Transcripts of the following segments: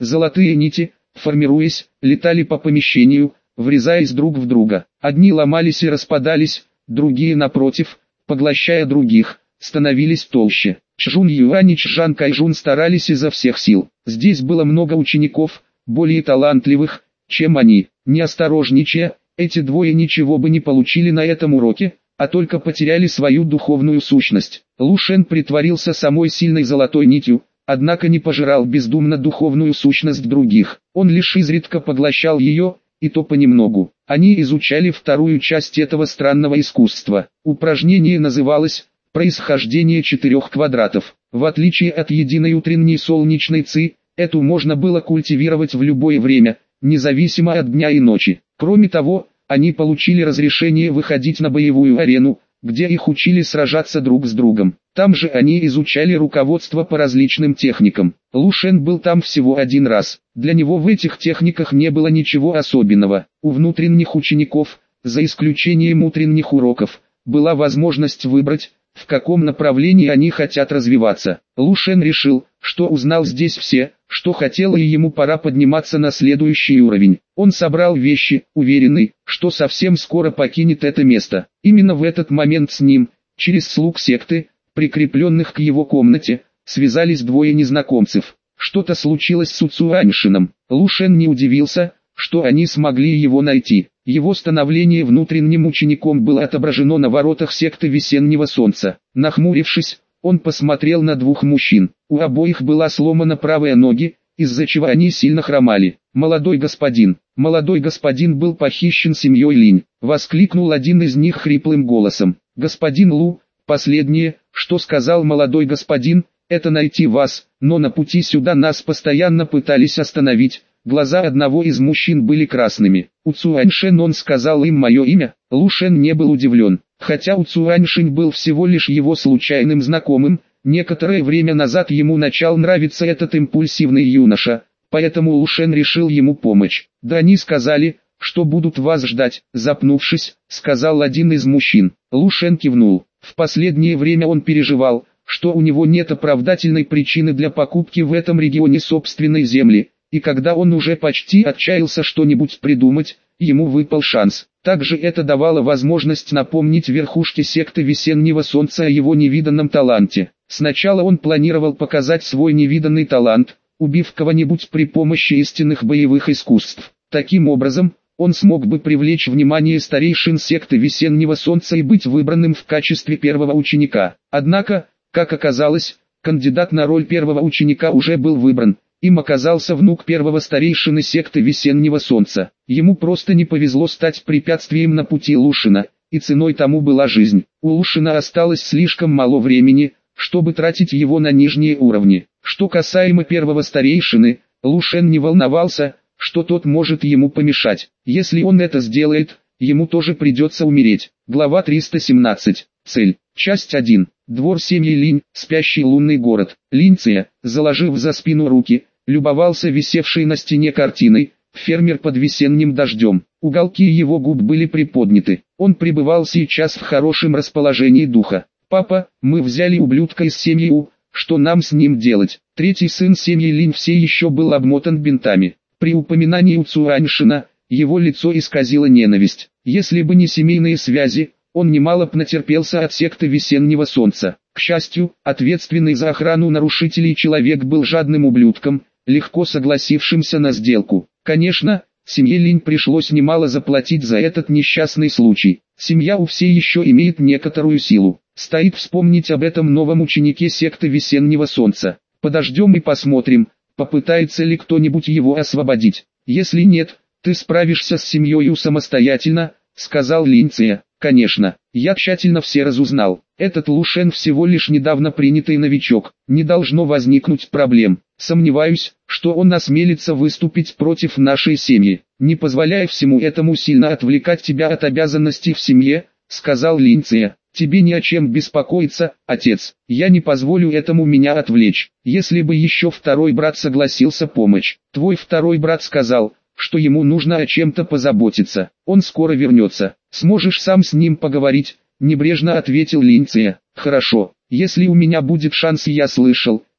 Золотые нити, формируясь, летали по помещению, врезаясь друг в друга. Одни ломались и распадались, другие напротив, поглощая других, становились толще. Чжун Юань и Чжан Кайжун старались изо всех сил. Здесь было много учеников, более талантливых, чем они. Не осторожничая, эти двое ничего бы не получили на этом уроке, а только потеряли свою духовную сущность. Лу Шен притворился самой сильной золотой нитью, однако не пожирал бездумно духовную сущность других. Он лишь изредка поглощал ее, и то понемногу. Они изучали вторую часть этого странного искусства. Упражнение называлось «Происхождение четырех квадратов». В отличие от единой утренней солнечной ци, эту можно было культивировать в любое время, независимо от дня и ночи. Кроме того, они получили разрешение выходить на боевую арену, где их учили сражаться друг с другом. Там же они изучали руководство по различным техникам. Лу Шен был там всего один раз. Для него в этих техниках не было ничего особенного. У внутренних учеников, за исключением утренних уроков, была возможность выбрать, в каком направлении они хотят развиваться. Лу Шен решил, что узнал здесь все, что хотел, и ему пора подниматься на следующий уровень. Он собрал вещи, уверенный, что совсем скоро покинет это место. Именно в этот момент с ним, через слуг секты, прикрепленных к его комнате, связались двое незнакомцев. Что-то случилось с Цуаньшином. Лу Шен не удивился, что они смогли его найти. Его становление внутренним учеником было отображено на воротах секты Весеннего Солнца. Нахмурившись, он посмотрел на двух мужчин. У обоих была сломана правая ноги, из-за чего они сильно хромали. Молодой господин был похищен семьей Линь», — воскликнул один из них хриплым голосом. «Господин Лу, последнее, что сказал молодой господин, это найти вас, но на пути сюда нас постоянно пытались остановить». Глаза одного из мужчин были красными. У Цуаньшень он сказал им мое имя. Лу Шен не был удивлен. Хотя у Цуаньшень был всего лишь его случайным знакомым, некоторое время назад ему начал нравиться этот импульсивный юноша, поэтому Лу Шен решил ему помочь. «Да они сказали, что будут вас ждать», — запнувшись, сказал один из мужчин. Лу Шен кивнул. В последнее время он переживал, что у него нет оправдательной причины для покупки в этом регионе собственной земли. И когда он уже почти отчаялся что-нибудь придумать, ему выпал шанс. Также это давало возможность напомнить верхушке секты Весеннего Солнца о его невиданном таланте. Сначала он планировал показать свой невиданный талант, убив кого-нибудь при помощи истинных боевых искусств. Таким образом, он смог бы привлечь внимание старейшин секты Весеннего Солнца и быть выбранным в качестве первого ученика. Однако, как оказалось, кандидат на роль первого ученика уже был выбран. Им оказался внук первого старейшины секты Весеннего Солнца. Ему просто не повезло стать препятствием на пути Лушина, и ценой тому была жизнь. У Лушина осталось слишком мало времени, чтобы тратить его на нижние уровни. Что касаемо первого старейшины, Лу Шен не волновался, что тот может ему помешать. Если он это сделает, ему тоже придется умереть. Глава 317. Цель. Часть 1. Двор семьи Линь, спящий лунный город. Линь Ция, заложив за спину руки, любовался висевшей на стене картиной, фермер под весенним дождем. Уголки его губ были приподняты. Он пребывал сейчас в хорошем расположении духа. «Папа, мы взяли ублюдка из семьи У, что нам с ним делать?» Третий сын семьи Линь все еще был обмотан бинтами. При упоминании У Цуаньшина, его лицо исказило ненависть. Если бы не семейные связи, он немало натерпелся от секты Весеннего Солнца. К счастью, ответственный за охрану нарушителей человек был жадным ублюдком, легко согласившимся на сделку. Конечно, семье Линь пришлось немало заплатить за этот несчастный случай. Семья У все еще имеет некоторую силу. Стоит вспомнить об этом новом ученике секты Весеннего Солнца. Подождем и посмотрим, попытается ли кто-нибудь его освободить. Если нет, ты справишься с семьей У самостоятельно, сказал Линь Ция. Конечно, я тщательно все разузнал. Этот Лу Шен всего лишь недавно принятый новичок. Не должно возникнуть проблем. Сомневаюсь, что он осмелится выступить против нашей семьи. Не позволяя всему этому сильно отвлекать тебя от обязанностей в семье, сказал Линь Ция. Тебе не о чем беспокоиться, отец. Я не позволю этому меня отвлечь. Если бы еще второй брат согласился помочь. Твой второй брат сказал, что ему нужно о чем-то позаботиться. Он скоро вернется. Сможешь сам с ним поговорить, небрежно ответил Линь Ция. Хорошо, если у меня будет шанс, я слышал,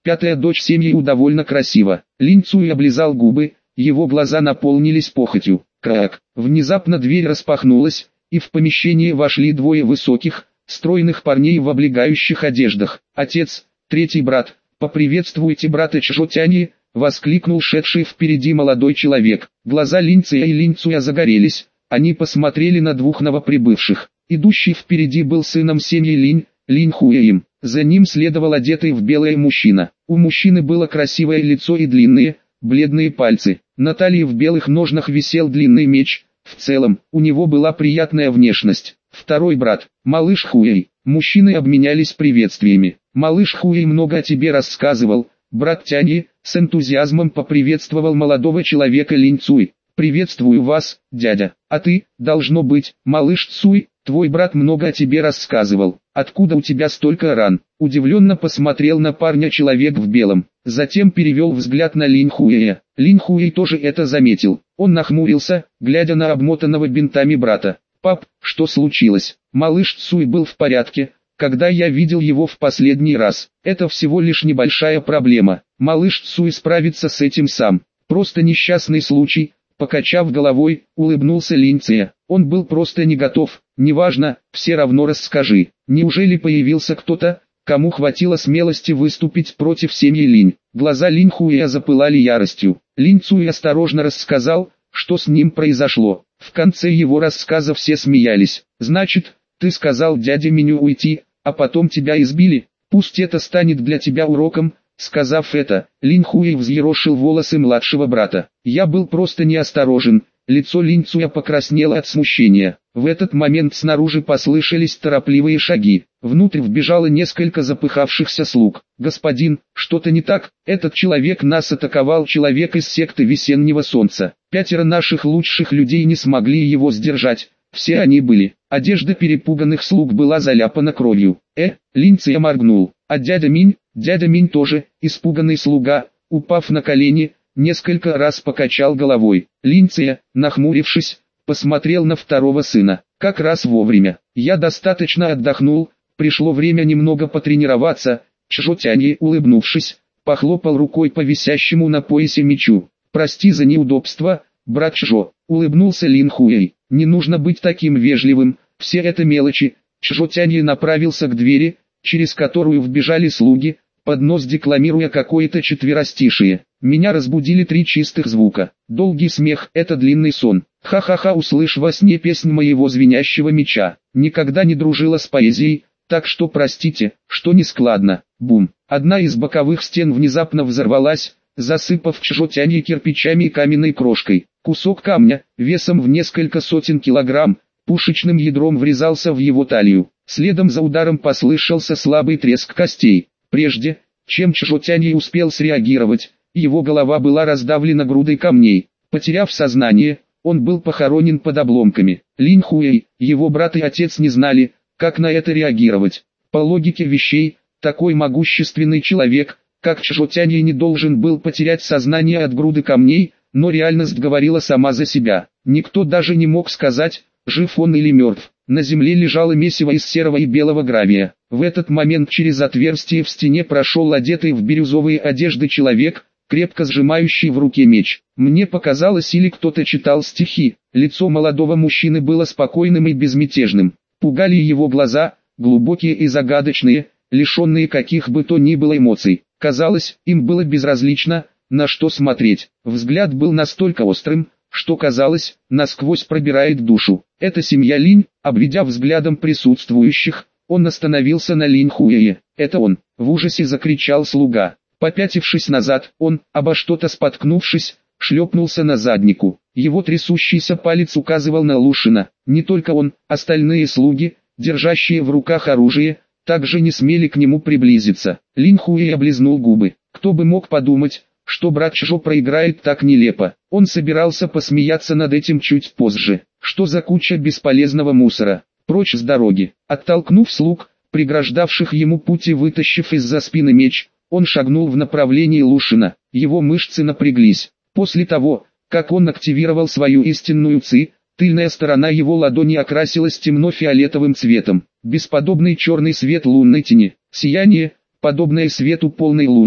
Пятая дочь семьи довольно красива. Линь Цуй облизал губы, его глаза наполнились похотью. Крак. Внезапно дверь распахнулась, и в помещение вошли двое высоких, стройных парней в облегающих одеждах. «Отец, третий брат, поприветствуйте брата Чжотяни!» — воскликнул шедший впереди молодой человек. Глаза Линь Ция и Линь Цуя загорелись, они посмотрели на двух новоприбывших. Идущий впереди был сыном семьи Линь, Линь Хуэем. За ним следовал одетый в белое мужчина. У мужчины было красивое лицо и длинные, бледные пальцы. На талии в белых ножнах висел длинный меч. В целом, у него была приятная внешность. Второй брат, малыш Хуэй. Мужчины обменялись приветствиями. Малыш Хуэй много о тебе рассказывал. Брат Тяни с энтузиазмом поприветствовал молодого человека Линь Цуй. «Приветствую вас, дядя. А ты, должно быть, малыш Цуй, твой брат много о тебе рассказывал. Откуда у тебя столько ран?» Удивленно посмотрел на парня человек в белом. Затем перевел взгляд на Линь Хуэя. Линь Хуэй тоже это заметил. Он нахмурился, глядя на обмотанного бинтами брата. «Пап, что случилось?» «Малыш Цуй был в порядке, когда я видел его в последний раз. Это всего лишь небольшая проблема. Малыш Цуй справится с этим сам. Просто несчастный случай». Покачав головой, улыбнулся Линь Ция. Он был просто не готов. «Неважно, все равно расскажи. Неужели появился кто-то, кому хватило смелости выступить против семьи Линь?» Глаза Линь Хуэя запылали яростью. Линь Цуй осторожно рассказал, что с ним произошло. В конце его рассказа все смеялись. «Значит, ты сказал дяде Миню уйти, а потом тебя избили? Пусть это станет для тебя уроком». Сказав это, Линь Хуэй взъерошил волосы младшего брата. «Я был просто неосторожен». Лицо Линь Цуя покраснело от смущения. В этот момент снаружи послышались торопливые шаги. Внутрь вбежало несколько запыхавшихся слуг. «Господин, что-то не так? Этот человек нас атаковал, человек из секты Весеннего Солнца. 5 наших лучших людей не смогли его сдержать. Все они были». Одежда перепуганных слуг была заляпана кровью. Линь Ция моргнул. «А дядя Минь?» Дядя Минь тоже, испуганный слуга, упав на колени, несколько раз покачал головой. Линь Ция, нахмурившись, посмотрел на второго сына. «Как раз вовремя. Я достаточно отдохнул, пришло время немного потренироваться». Чжотяни, улыбнувшись, похлопал рукой по висящему на поясе мечу. «Прости за неудобство, брат Чжо», — улыбнулся Лин Хуэй. «Не нужно быть таким вежливым, все это мелочи». Чжотяни направился к двери, через которую вбежали слуги, под нос декламируя какое-то четверостишие. Меня разбудили 3 чистых звука. Долгий смех — это длинный сон. Ха-ха-ха, услышь во сне песнь моего звенящего меча. Никогда не дружила с поэзией, так что простите, что нескладно. Бум. Одна из боковых стен внезапно взорвалась, засыпав Чжотяни кирпичами и каменной крошкой. Кусок камня, весом в несколько сотен килограмм, пушечным ядром врезался в его талию. Следом за ударом послышался слабый треск костей. Прежде, чем Чжотяни успел среагировать, его голова была раздавлена грудой камней. Потеряв сознание, он был похоронен под обломками. Линь Хуэй, его брат и отец не знали, как на это реагировать. По логике вещей, такой могущественный человек, как Чжотяни, не должен был потерять сознание от груды камней, но реальность говорила сама за себя. Никто даже не мог сказать, жив он или мертв. На земле лежало месиво из серого и белого гравия. В этот момент через отверстие в стене прошел одетый в бирюзовые одежды человек, крепко сжимающий в руке меч. Мне показалось, или кто-то читал стихи. Лицо молодого мужчины было спокойным и безмятежным. Пугали его глаза, глубокие и загадочные, лишенные каких бы то ни было эмоций. Казалось, им было безразлично, на что смотреть. Взгляд был настолько острым, что казалось, насквозь пробирает душу. Это семья Линь. Обведя взглядом присутствующих, он остановился на Линь Хуэе. «Это он!» — в ужасе закричал слуга. Попятившись назад, он, обо что-то споткнувшись, шлепнулся на заднику. Его трясущийся палец указывал на Лушина. Не только он, остальные слуги, держащие в руках оружие, также не смели к нему приблизиться. Линь Хуэй облизнул губы. Кто бы мог подумать, что брат Чжо проиграет так нелепо. Он собирался посмеяться над этим чуть позже. Что за куча бесполезного мусора? Прочь с дороги. Оттолкнув слуг, преграждавших ему путь и вытащив из-за спины меч, он шагнул в направлении Лушина. Его мышцы напряглись. После того, как он активировал свою истинную ци, тыльная сторона его ладони окрасилась темно-фиолетовым цветом. Бесподобный черный свет лунной тени. Сияние, подобное свету полной луны,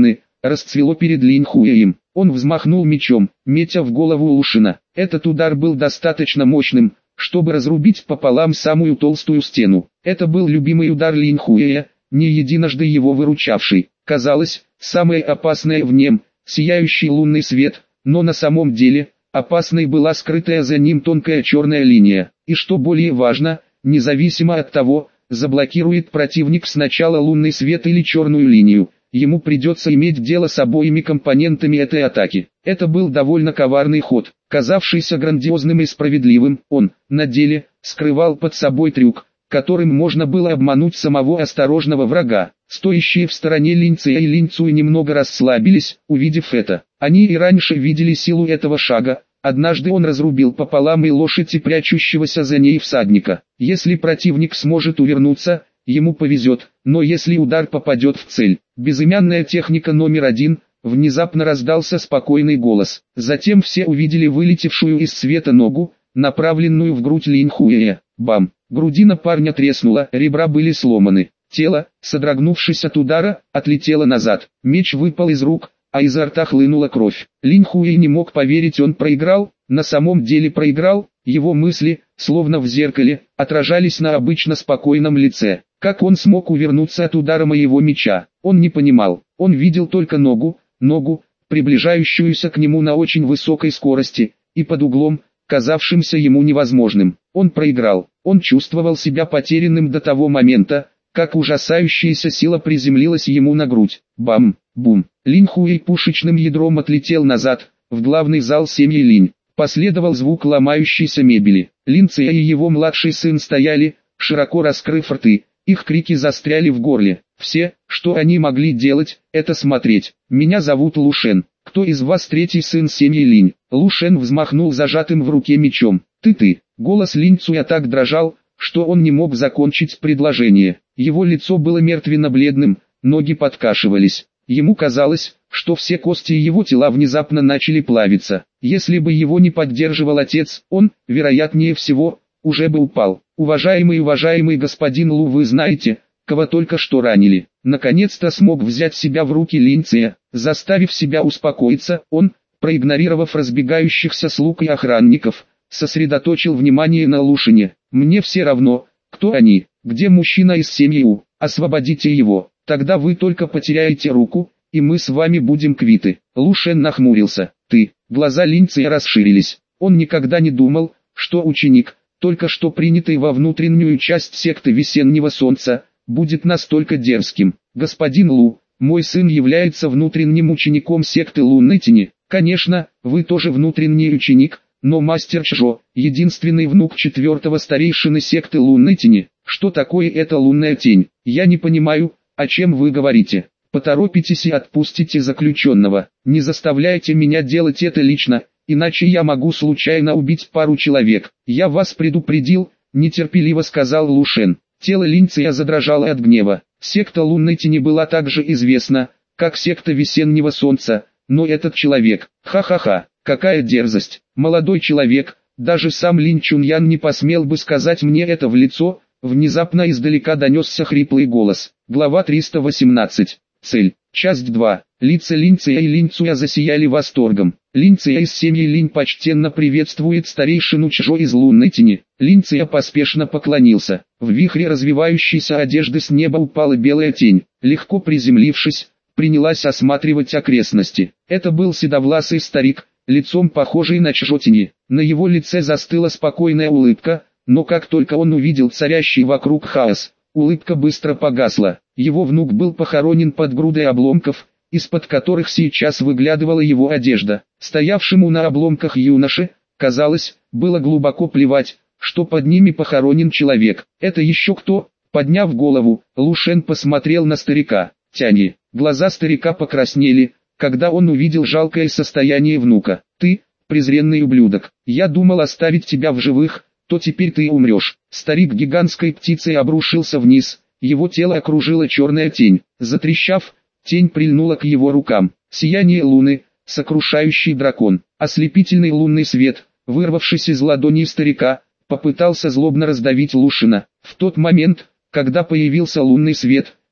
расцвело перед Линь Хуэем. Он взмахнул мечом, метя в голову Лушина. Этот удар был достаточно мощным, чтобы разрубить пополам самую толстую стену. Это был любимый удар Линь Хуэя, не единожды его выручавший. Казалось, самое опасное в нем – сияющий лунный свет, но на самом деле, опасной была скрытая за ним тонкая черная линия. И что более важно, независимо от того, заблокирует противник сначала лунный свет или черную линию, ему придется иметь дело с обоими компонентами этой атаки. Это был довольно коварный ход, казавшийся грандиозным и справедливым. Он, на деле, скрывал под собой трюк, которым можно было обмануть самого осторожного врага. Стоящие в стороне Линь Цзэ и Линь Цюй немного расслабились, увидев это. Они и раньше видели силу этого шага. Однажды он разрубил пополам и лошадь и прячущегося за ней всадника. Если противник сможет увернуться, ему повезет, но если удар попадет в цель. Безымянная техника номер 1, внезапно раздался спокойный голос. Затем все увидели вылетевшую из света ногу, направленную в грудь Линь Хуэя. Бам! Грудина парня треснула, ребра были сломаны. Тело, содрогнувшись от удара, отлетело назад. Меч выпал из рук, а изо рта хлынула кровь. Линь Хуэй не мог поверить, он проиграл, на самом деле проиграл. Его мысли, словно в зеркале, отражались на обычно спокойном лице. Как он смог увернуться от удара моего меча? Он не понимал. Он видел только ногу, приближающуюся к нему на очень высокой скорости, и под углом, казавшимся ему невозможным. Он проиграл. Он чувствовал себя потерянным до того момента, как ужасающаяся сила приземлилась ему на грудь. Бам! Бум! Линь Хуэй пушечным ядром отлетел назад, в главный зал семьи Линь. Последовал звук ломающейся мебели. Линь Цзэ и его младший сын стояли, широко раскрыв рты. Их крики застряли в горле. Все, что они могли делать, это смотреть. «Меня зовут Лушен. Кто из вас третий сын семьи Линь?» Лушен взмахнул зажатым в руке мечом. «Ты». Голос Линь Цюя так дрожал, что он не мог закончить предложение. Его лицо было мертвенно-бледным, ноги подкашивались. Ему казалось, что все кости его тела внезапно начали плавиться. Если бы его не поддерживал отец, он, вероятнее всего, уже бы упал. Уважаемый господин Лу, вы знаете, кого только что ранили. Наконец-то смог взять себя в руки Линь Цзэ. Заставив себя успокоиться, он, проигнорировав разбегающихся слуг и охранников, сосредоточил внимание на Лушине. «Мне все равно, кто они, где мужчина из семьи У, освободите его, тогда вы только потеряете руку, и мы с вами будем квиты». Лушен нахмурился. «Ты». Глаза Линь Цзэ расширились. Он никогда не думал, что ученик, только что принятый во внутреннюю часть секты Весеннего Солнца, будет настолько дерзким. «Господин Лу, мой сын является внутренним учеником секты Лунной Тени. Конечно, вы тоже внутренний ученик, но мастер Чжо, единственный внук четвертого старейшины секты Лунной Тени. Что такое эта лунная тень? Я не понимаю, о чем вы говорите. Поторопитесь и отпустите заключенного. Не заставляйте меня делать это лично, иначе я могу случайно убить пару человек. Я вас предупредил», нетерпеливо сказал Лушен. Тело Линь Цзэ задрожало от гнева. Секта Лунной Тени была также известна, как секта Весеннего Солнца, но этот человек, ха-ха-ха, какая дерзость. Молодой человек, даже сам Линь Чуньян не посмел бы сказать мне это в лицо. Внезапно издалека донесся хриплый голос. Глава 318. Цель. Часть 2. Лица Линь Цзэ и Линь Цюя засияли восторгом. Линь Цзэ из семьи Линь почтенно приветствует старейшину Чжо из Лунной Тени. Линь Цзэ поспешно поклонился. В вихре развивающейся одежды с неба упала белая тень. Легко приземлившись, принялась осматривать окрестности. Это был седовласый старик, лицом похожий на Чжо Тени. На его лице застыла спокойная улыбка, но как только он увидел царящий вокруг хаос, улыбка быстро погасла. Его внук был похоронен под грудой обломков, из-под которых сейчас выглядывала его одежда. Стоявшему на обломках юноше, казалось, было глубоко плевать, что под ними похоронен человек. «Это еще кто?» Подняв голову, Лушен посмотрел на старика. «Тяни». Глаза старика покраснели, когда он увидел жалкое состояние внука. «Ты, презренный ублюдок, я думал оставить тебя в живых, то теперь ты умрешь». Старик гигантской птицей обрушился вниз, его тело окружила черная тень. Затрещав, тень прильнула к его рукам. Сияние луны, сокрушающий дракон, ослепительный лунный свет, вырвавшись из ладони старика, попытался злобно раздавить Лушина. В тот момент, когда появился лунный свет,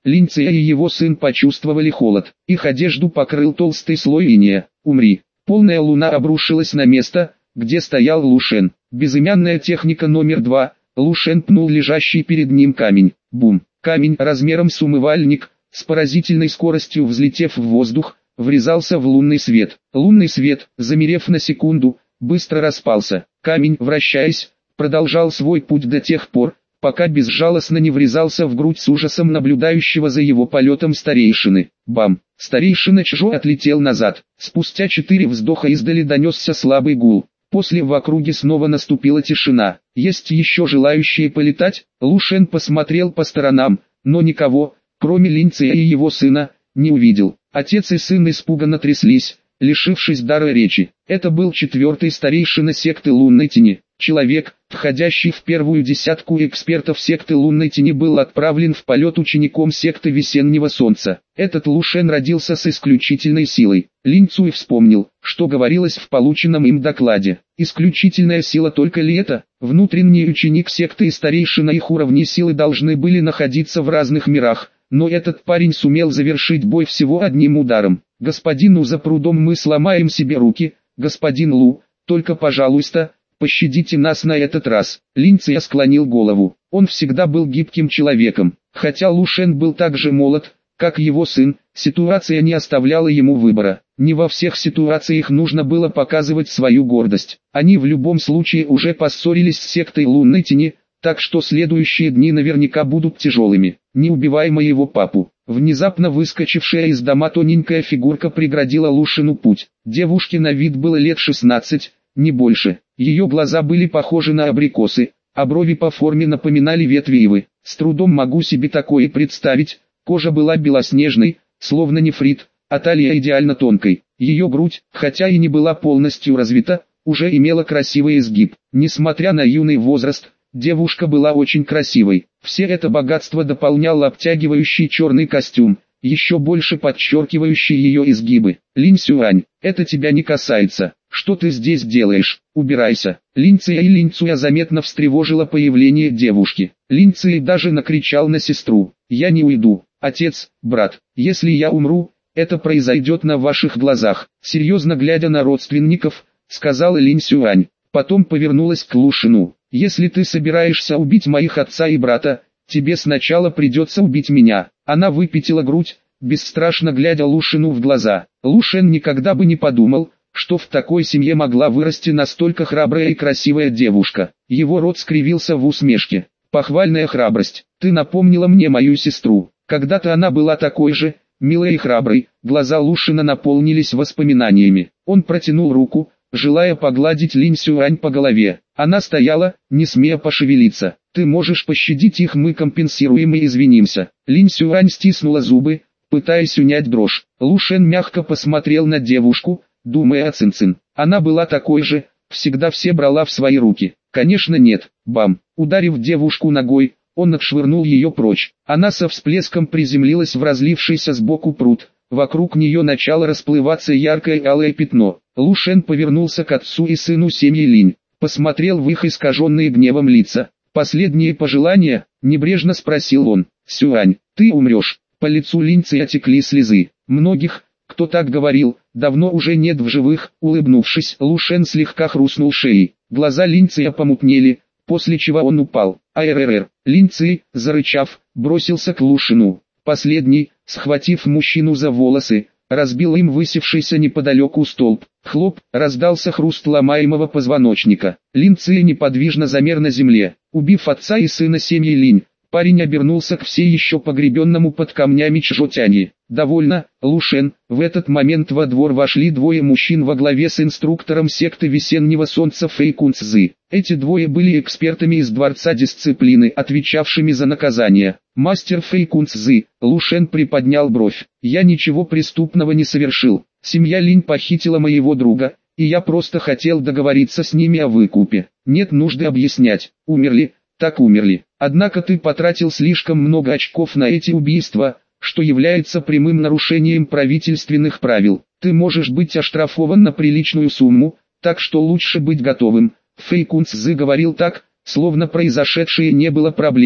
Линь Ция и его сын почувствовали холод. Их одежду покрыл толстый слой инея. «Умри». Полная луна обрушилась на место, где стоял Лу Шен. Безымянная техника номер 2. Лу Шен пнул лежащий перед ним камень. Бум. Камень размером с умывальник, с поразительной скоростью взлетев в воздух, врезался в лунный свет. Лунный свет, замерев на секунду, быстро распался. Камень, вращаясь, продолжал свой путь до тех пор, пока безжалостно не врезался в грудь с ужасом наблюдающего за его полетом старейшины. Бам! Старейшина Чжо отлетел назад. Спустя 4 вздоха издали донесся слабый гул. После в округе снова наступила тишина. Есть еще желающие полетать? Лу Шен посмотрел по сторонам, но никого, кроме Линь Ция и его сына, не увидел. Отец и сын испуганно тряслись, лишившись дара речи. Это был 4-й старейшина секты Лунной Тени. Человек, входящий в первую десятку экспертов секты Лунной Тени, был отправлен в полет учеником секты Весеннего Солнца. Этот Лу Шен родился с исключительной силой. Линь Цуй вспомнил, что говорилось в полученном им докладе. Исключительная сила только ли это? Внутренний ученик секты и старейшина их уровней силы должны были находиться в разных мирах, но этот парень сумел завершить бой всего одним ударом. «Господину за прудом мы сломаем себе руки, господин Лу, только пожалуйста, пощадите нас на этот раз». Линь Ция склонил голову. Он всегда был гибким человеком. Хотя Лу Шен был так же молод, как его сын, ситуация не оставляла ему выбора. Не во всех ситуациях нужно было показывать свою гордость. Они в любом случае уже поссорились с сектой Лунной Тени, так что следующие дни наверняка будут тяжелыми. «Не убивай моего папу». Внезапно выскочившая из дома тоненькая фигурка преградила Лу Шену путь. Девушке на вид было лет 16, не больше. Ее глаза были похожи на абрикосы, а брови по форме напоминали ветви ивы. С трудом могу себе такое представить. Кожа была белоснежной, словно нефрит, а талия идеально тонкой. Ее грудь, хотя и не была полностью развита, уже имела красивый изгиб. Несмотря на юный возраст, девушка была очень красивой. Все это богатство дополнял обтягивающий черный костюм, еще больше подчеркивающий ее изгибы. «Линь Сюань, это тебя не касается. Что ты здесь делаешь? Убирайся». Линь Цуя заметно встревожило появление девушки. Линь Цуя даже накричал на сестру: «Я не уйду, отец, брат, если я умру, это произойдет на ваших глазах». Серьезно глядя на родственников, сказала Линь Сюань. Потом повернулась к Лу Шену. «Если ты собираешься убить моих отца и брата, тебе сначала придется убить меня». Она выпятила грудь, бесстрашно глядя Лу Шену в глаза. Лу Шен никогда бы не подумал, что в такой семье могла вырасти настолько храбрая и красивая девушка. Его рот скривился в усмешке. «Похвальная храбрость. Ты напомнила мне мою сестру. Когда-то она была такой же, милой и храброй». Глаза Лу Шена наполнились воспоминаниями. Он протянул руку, желая погладить Линь Сюань по голове. Она стояла, не смея пошевелиться. «Ты можешь пощадить их, мы компенсируем и извинимся». Линь Сюань стиснула зубы, пытаясь унять дрожь. Лу Шен мягко посмотрел на девушку, думая о Цин-Цин. Она была такой же, всегда все брала в свои руки. Конечно нет. Бам! Ударив девушку ногой, он отшвырнул ее прочь. Она со всплеском приземлилась в разлившийся сбоку пруд. Вокруг нее начало расплываться яркое алое пятно. Лу Шен повернулся к отцу и сыну семьи Линь. Посмотрел в их искаженные гневом лица. «Последние пожелания?» — небрежно спросил он. «Сюань, ты умрешь». По лицу Линь Цзя текли слезы. Многих, кто так говорил, давно уже нет в живых. Улыбнувшись, Лу Шен слегка хрустнул шеей. Глаза Линь Цзя помутнели, после чего он упал. «Арррр!» Линь Цзя, зарычав, бросился к Лу Шену. Последний, схватив мужчину за волосы, разбил им высевшийся неподалеку столб. Хлоп, раздался хруст ломаемого позвоночника. Линь Цзя неподвижно замер на земле. Убив отца и сына семьи Линь, парень обернулся к все еще погребенному под камнями Чжо Тяни. «Довольно, Лу Шен». В этот момент во двор вошли двое мужчин во главе с инструктором секты Весеннего Солнца Фэй Кун Цзы. Эти двое были экспертами из Дворца Дисциплины, отвечавшими за наказание. «Мастер Фэй Кун Цзы», Лу Шен приподнял бровь. «Я ничего преступного не совершил. Семья Линь похитила моего друга, и я просто хотел договориться с ними о выкупе. Нет нужды объяснять. Умерли, так умерли. Однако ты потратил слишком много очков на эти убийства, что является прямым нарушением правительственных правил. Ты можешь быть оштрафован на приличную сумму, так что лучше быть готовым». Фэй Кун Цзы говорил так, словно произошедшее не было проблемой.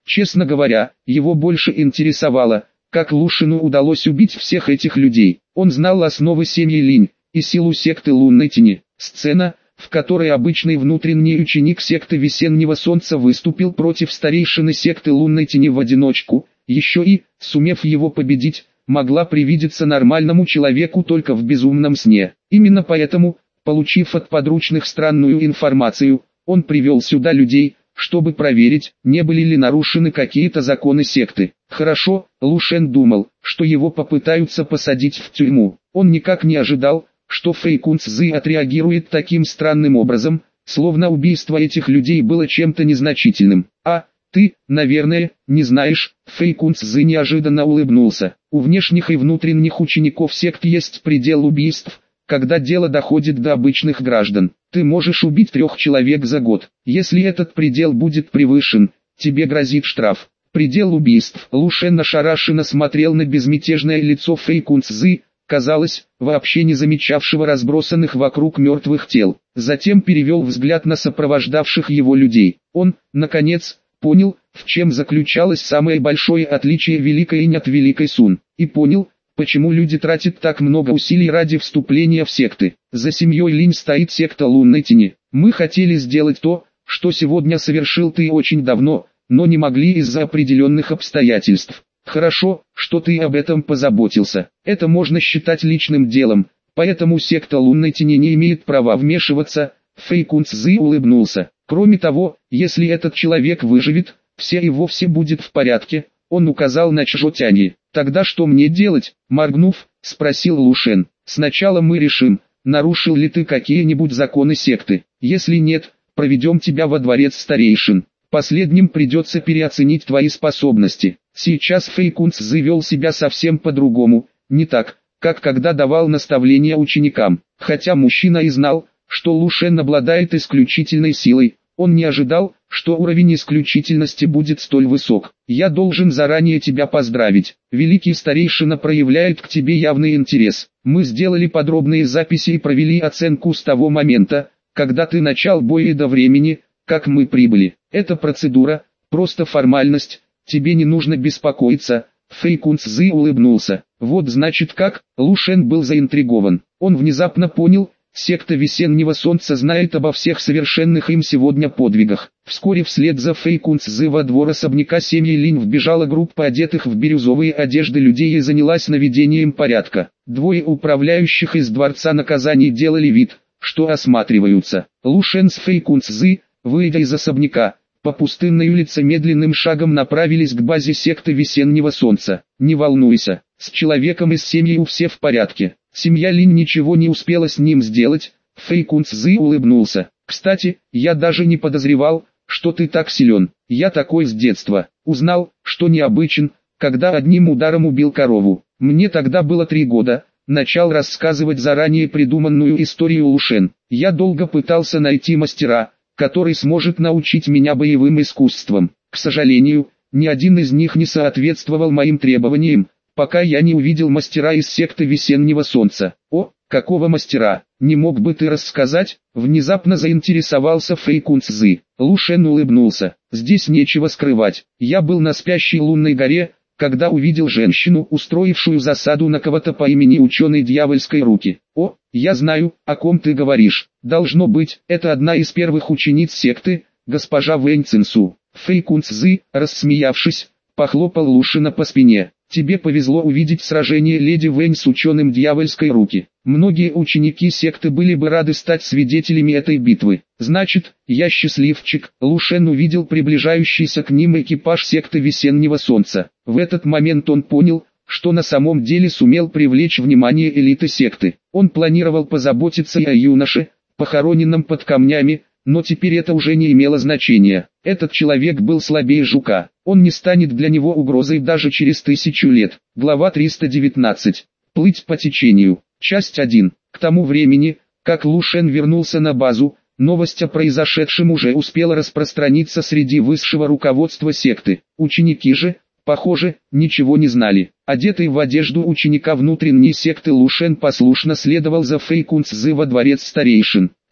Честно говоря, его больше интересовало, как Лушину удалось убить всех этих людей. Он знал основы семьи Линь и силу секты Лунной Тени. Сцена, в которой обычный внутренний ученик секты Весеннего Солнца выступил против старейшины секты Лунной Тени в одиночку, еще и, сумев его победить, могла привидеться нормальному человеку только в безумном сне. Именно поэтому, получив от подручных странную информацию, он привел сюда людей, чтобы проверить, не были ли нарушены какие-то законы секты. Хорошо, Лушен думал, что его попытаются посадить в тюрьму. Он никак не ожидал, что Фэй Кунцзы отреагирует таким странным образом, словно убийство этих людей было чем-то незначительным. «А, ты, наверное, не знаешь», Фэй Кунцзы неожиданно улыбнулся. «У внешних и внутренних учеников сект есть предел убийств, когда дело доходит до обычных граждан. Ты можешь убить 3 человек за год. Если этот предел будет превышен, тебе грозит штраф». Предел убийств. Лушен ошарашенно смотрел на безмятежное лицо Фэй Кунцзы, казалось, вообще не замечавшего разбросанных вокруг мертвых тел. Затем перевел взгляд на сопровождавших его людей. Он, наконец, понял, в чем заключалось самое большое отличие Великой Инь от Великой Сун. И понял, почему люди тратят так много усилий ради вступления в секты. За семьей Линь стоит секта Лунной Тени. Мы хотели сделать то, что сегодня совершил ты очень давно, но не могли из-за определенных обстоятельств. Хорошо, что ты об этом позаботился. Это можно считать личным делом, поэтому секта Лунной Тени не имеет права вмешиваться. Фэй Кунцзы улыбнулся. Кроме того, если этот человек выживет, все и вовсе будет в порядке. Он указал на Чжотяни. «Тогда что мне делать?» Моргнув, спросил Лушен. «Сначала мы решим, нарушил ли ты какие-нибудь законы секты. Если нет, проведем тебя во дворец старейшин. Последним придется переоценить твои способности». Сейчас Фэй Кунцзы вел себя совсем по-другому, не так, как когда давал наставления ученикам. Хотя мужчина и знал, что Лушен обладает исключительной силой, он не ожидал, что уровень исключительности будет столь высок. «Я должен заранее тебя поздравить. Великий старейшина проявляет к тебе явный интерес. Мы сделали подробные записи и провели оценку с того момента, когда ты начал бой и до времени, как мы прибыли. Эта процедура – просто формальность, тебе не нужно беспокоиться». Фэй Кунцзы улыбнулся. «Вот значит как». Лушен был заинтригован. Он внезапно понял, секта Весеннего Солнца знает обо всех совершенных им сегодня подвигах. Вскоре вслед за Фэй Кунцзы во двор особняка семьи Линь вбежала группа одетых в бирюзовые одежды людей и занялась наведением порядка. 2 управляющих из дворца наказаний делали вид, что осматриваются. Лушен с Фэй Кунцзы, выйдя из особняка, по пустынной улице медленным шагом направились к базе секты Весеннего Солнца. «Не волнуйся, с человеком из семьи у все в порядке. Семья Линь ничего не успела с ним сделать». Фэй Кунцзы улыбнулся. «Кстати, я даже не подозревал, что ты так силен. Я такой с детства. Узнал, что необычен, когда одним ударом убил корову. Мне тогда было 3 года». Начал рассказывать заранее придуманную историю Лушен. «Я долго пытался найти мастера, который сможет научить меня боевым искусствам. К сожалению, ни один из них не соответствовал моим требованиям, пока я не увидел мастера из секты Весеннего Солнца». «О, какого мастера? Не мог бы ты рассказать?» Внезапно заинтересовался Фэй Кунцзы. Лушен улыбнулся. «Здесь нечего скрывать. Я был на спящей лунной горе, когда увидел женщину, устроившую засаду на кого-то по имени Ученый Дьявольской Руки». «О, я знаю, о ком ты говоришь. Должно быть, это одна из первых учениц секты, госпожа Вэнь Цинсу». Фэй Кунцзы, рассмеявшись, похлопал Лушина по спине. «Тебе повезло увидеть сражение леди Вэнь с Ученым Дьявольской Руки. Многие ученики секты были бы рады стать свидетелями этой битвы. Значит, я счастливчик». Лушен увидел приближающийся к ним экипаж секты Весеннего Солнца. В этот момент он понял, что на самом деле сумел привлечь внимание элиты секты. Он планировал позаботиться и о юноше, похороненном под камнями, но теперь это уже не имело значения. Этот человек был слабее жука. Он не станет для него угрозой даже через 1000 лет. Глава 319. Плыть по течению. Часть 1. К тому времени, как Лушен вернулся на базу, новость о произошедшем уже успела распространиться среди высшего руководства секты. Ученики же, похоже, ничего не знали. Одетый в одежду ученика внутренней секты Лушен послушно следовал за Фэй Кунцзы во дворец старейшин.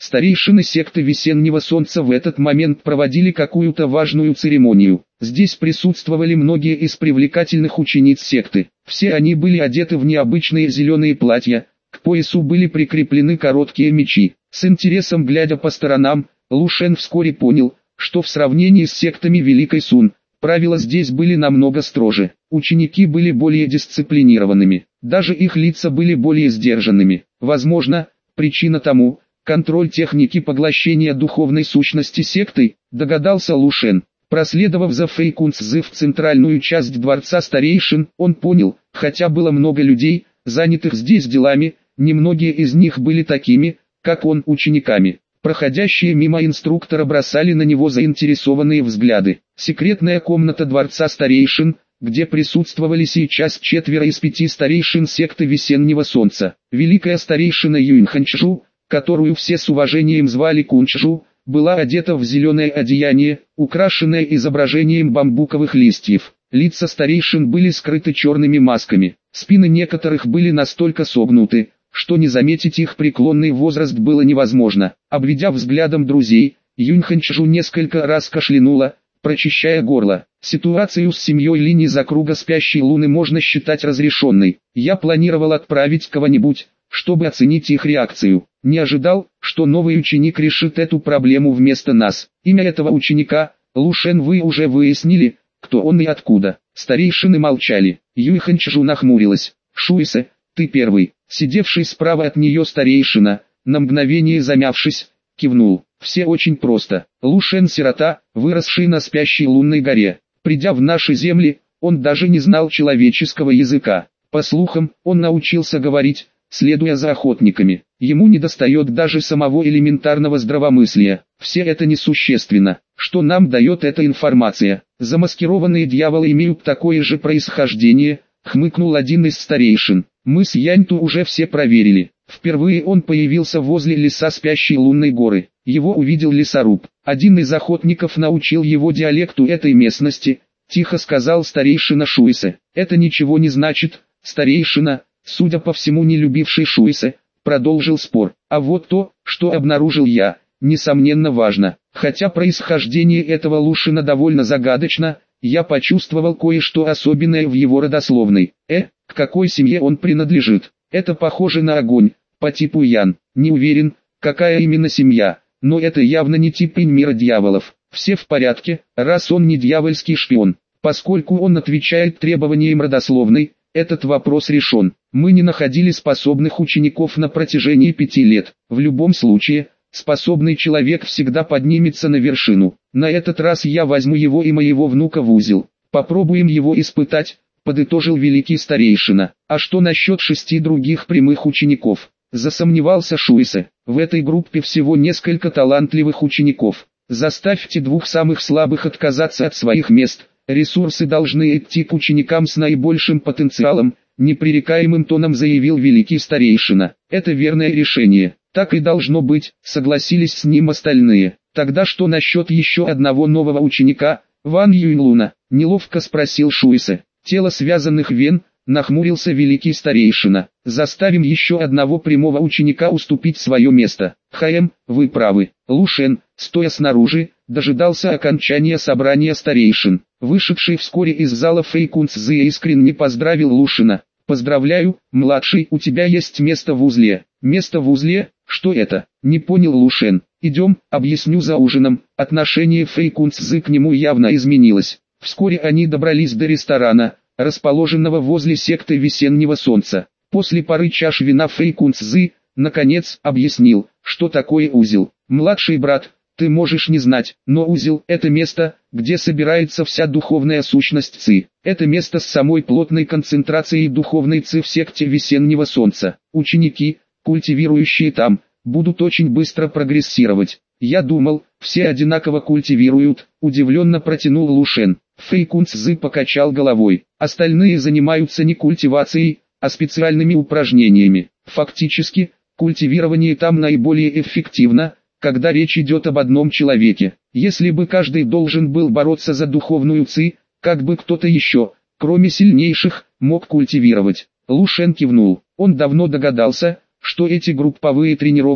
Старейшины секты Весеннего Солнца в этот момент проводили какую-то важную церемонию. Здесь присутствовали многие из привлекательных учениц секты. Все они были одеты в необычные зеленые платья, к поясу были прикреплены короткие мечи. С интересом глядя по сторонам, Лу Шен вскоре понял, что в сравнении с сектами Великой Сун, правила здесь были намного строже. Ученики были более дисциплинированными, даже их лица были более сдержанными. Возможно, причина тому – контроль техники поглощения духовной сущности секты, догадался Лу Шен. Проследовав за Фэй Кунцзы в центральную часть дворца старейшин, он понял, хотя было много людей, занятых здесь делами, немногие из них были такими, как он, учениками. Проходящие мимо инструктора бросали на него заинтересованные взгляды. Секретная комната дворца старейшин, где присутствовали сейчас 4 из 5 старейшин секты Весеннего Солнца. Великая старейшина Юньханчжу, которую все с уважением звали Кунчжу, была одета в зеленое одеяние, украшенное изображением бамбуковых листьев. Лица старейшин были скрыты черными масками, спины некоторых были настолько согнуты, что не заметить их преклонный возраст было невозможно. Обведя взглядом друзей, Юньханчжу несколько раз кашлянула, прочищая горло. Ситуацию с семьей Линь из-за круга спящей луны можно считать разрешенной. Я планировал отправить кого-нибудь, чтобы оценить их реакцию. Не ожидал, что новый ученик решит эту проблему вместо нас. Имя этого ученика, Лу Шен, вы уже выяснили, кто он и откуда. Старейшины молчали. Юйханчжу нахмурилась. Шуйсе, ты первый. Сидевший справа от нее старейшина, на мгновение замявшись, кивнул. Все очень просто. Лу Шен сирота, выросший на спящей лунной горе. Придя в наши земли, он даже не знал человеческого языка. По слухам, он научился говорить, следуя за охотниками. Ему недостает даже самого элементарного здравомыслия. Все это несущественно. Что нам дает эта информация? Замаскированные дьяволы имеют такое же происхождение, хмыкнул один из старейшин. Мы с Яньту уже все проверили. Впервые он появился возле леса спящей лунной горы. Его увидел лесоруб. Один из охотников научил его диалекту этой местности, тихо сказал старейшина Шуйсе. Это ничего не значит, старейшина, судя по всему не любивший Шуйсе, продолжил спор. А вот то, что обнаружил я, несомненно важно. Хотя происхождение этого Лушина довольно загадочно, я почувствовал кое-что особенное в его родословной. К какой семье он принадлежит? Это похоже на огонь, по типу Ян. Не уверен, какая именно семья, но это явно не тип мира дьяволов. Все в порядке, раз он не дьявольский шпион. Поскольку он отвечает требованиям родословной, этот вопрос решен. Мы не находили способных учеников на протяжении 5 лет. В любом случае, способный человек всегда поднимется на вершину. На этот раз я возьму его и моего внука в узел. Попробуем его испытать, подытожил великий старейшина. А что насчет 6 других прямых учеников? Засомневался Шуйсе. В этой группе всего несколько талантливых учеников. Заставьте 2 самых слабых отказаться от своих мест. Ресурсы должны идти к ученикам с наибольшим потенциалом, непререкаемым тоном заявил великий старейшина. Это верное решение. Так и должно быть, согласились с ним остальные. Тогда что насчет еще одного нового ученика, Ван Юйнлуна? Неловко спросил Шуйсе. Тело связанных вен, нахмурился великий старейшина. Заставим еще одного прямого ученика уступить свое место. Вы правы. Лу Шен, стоя снаружи, дожидался окончания собрания старейшин. Вышедший вскоре из зала Фэй Кунцзы искренне поздравил Лушина. Поздравляю, младший, у тебя есть место в узле. Место в узле? Что это? Не понял Лу Шен. Идем, объясню за ужином. Отношение Фэй Кунцзы к нему явно изменилось. Вскоре они добрались до ресторана, расположенного возле секты Весеннего Солнца. После пары чаш вина Фэй Кунцзы, наконец, объяснил, что такое узел. Младший брат, ты можешь не знать, но узел – это место, где собирается вся духовная сущность Ци. Это место с самой плотной концентрацией духовной Ци в секте Весеннего Солнца. Ученики, культивирующие там, будут очень быстро прогрессировать. Я думал, все одинаково культивируют, удивленно протянул Лу Шен. Фэй Кунцзы покачал головой. Остальные занимаются не культивацией, а специальными упражнениями. Фактически, культивирование там наиболее эффективно, когда речь идет об одном человеке. Если бы каждый должен был бороться за духовную Ци, как бы кто-то еще, кроме сильнейших, мог культивировать. Лу Шен кивнул. Он давно догадался, что эти групповые тренировки,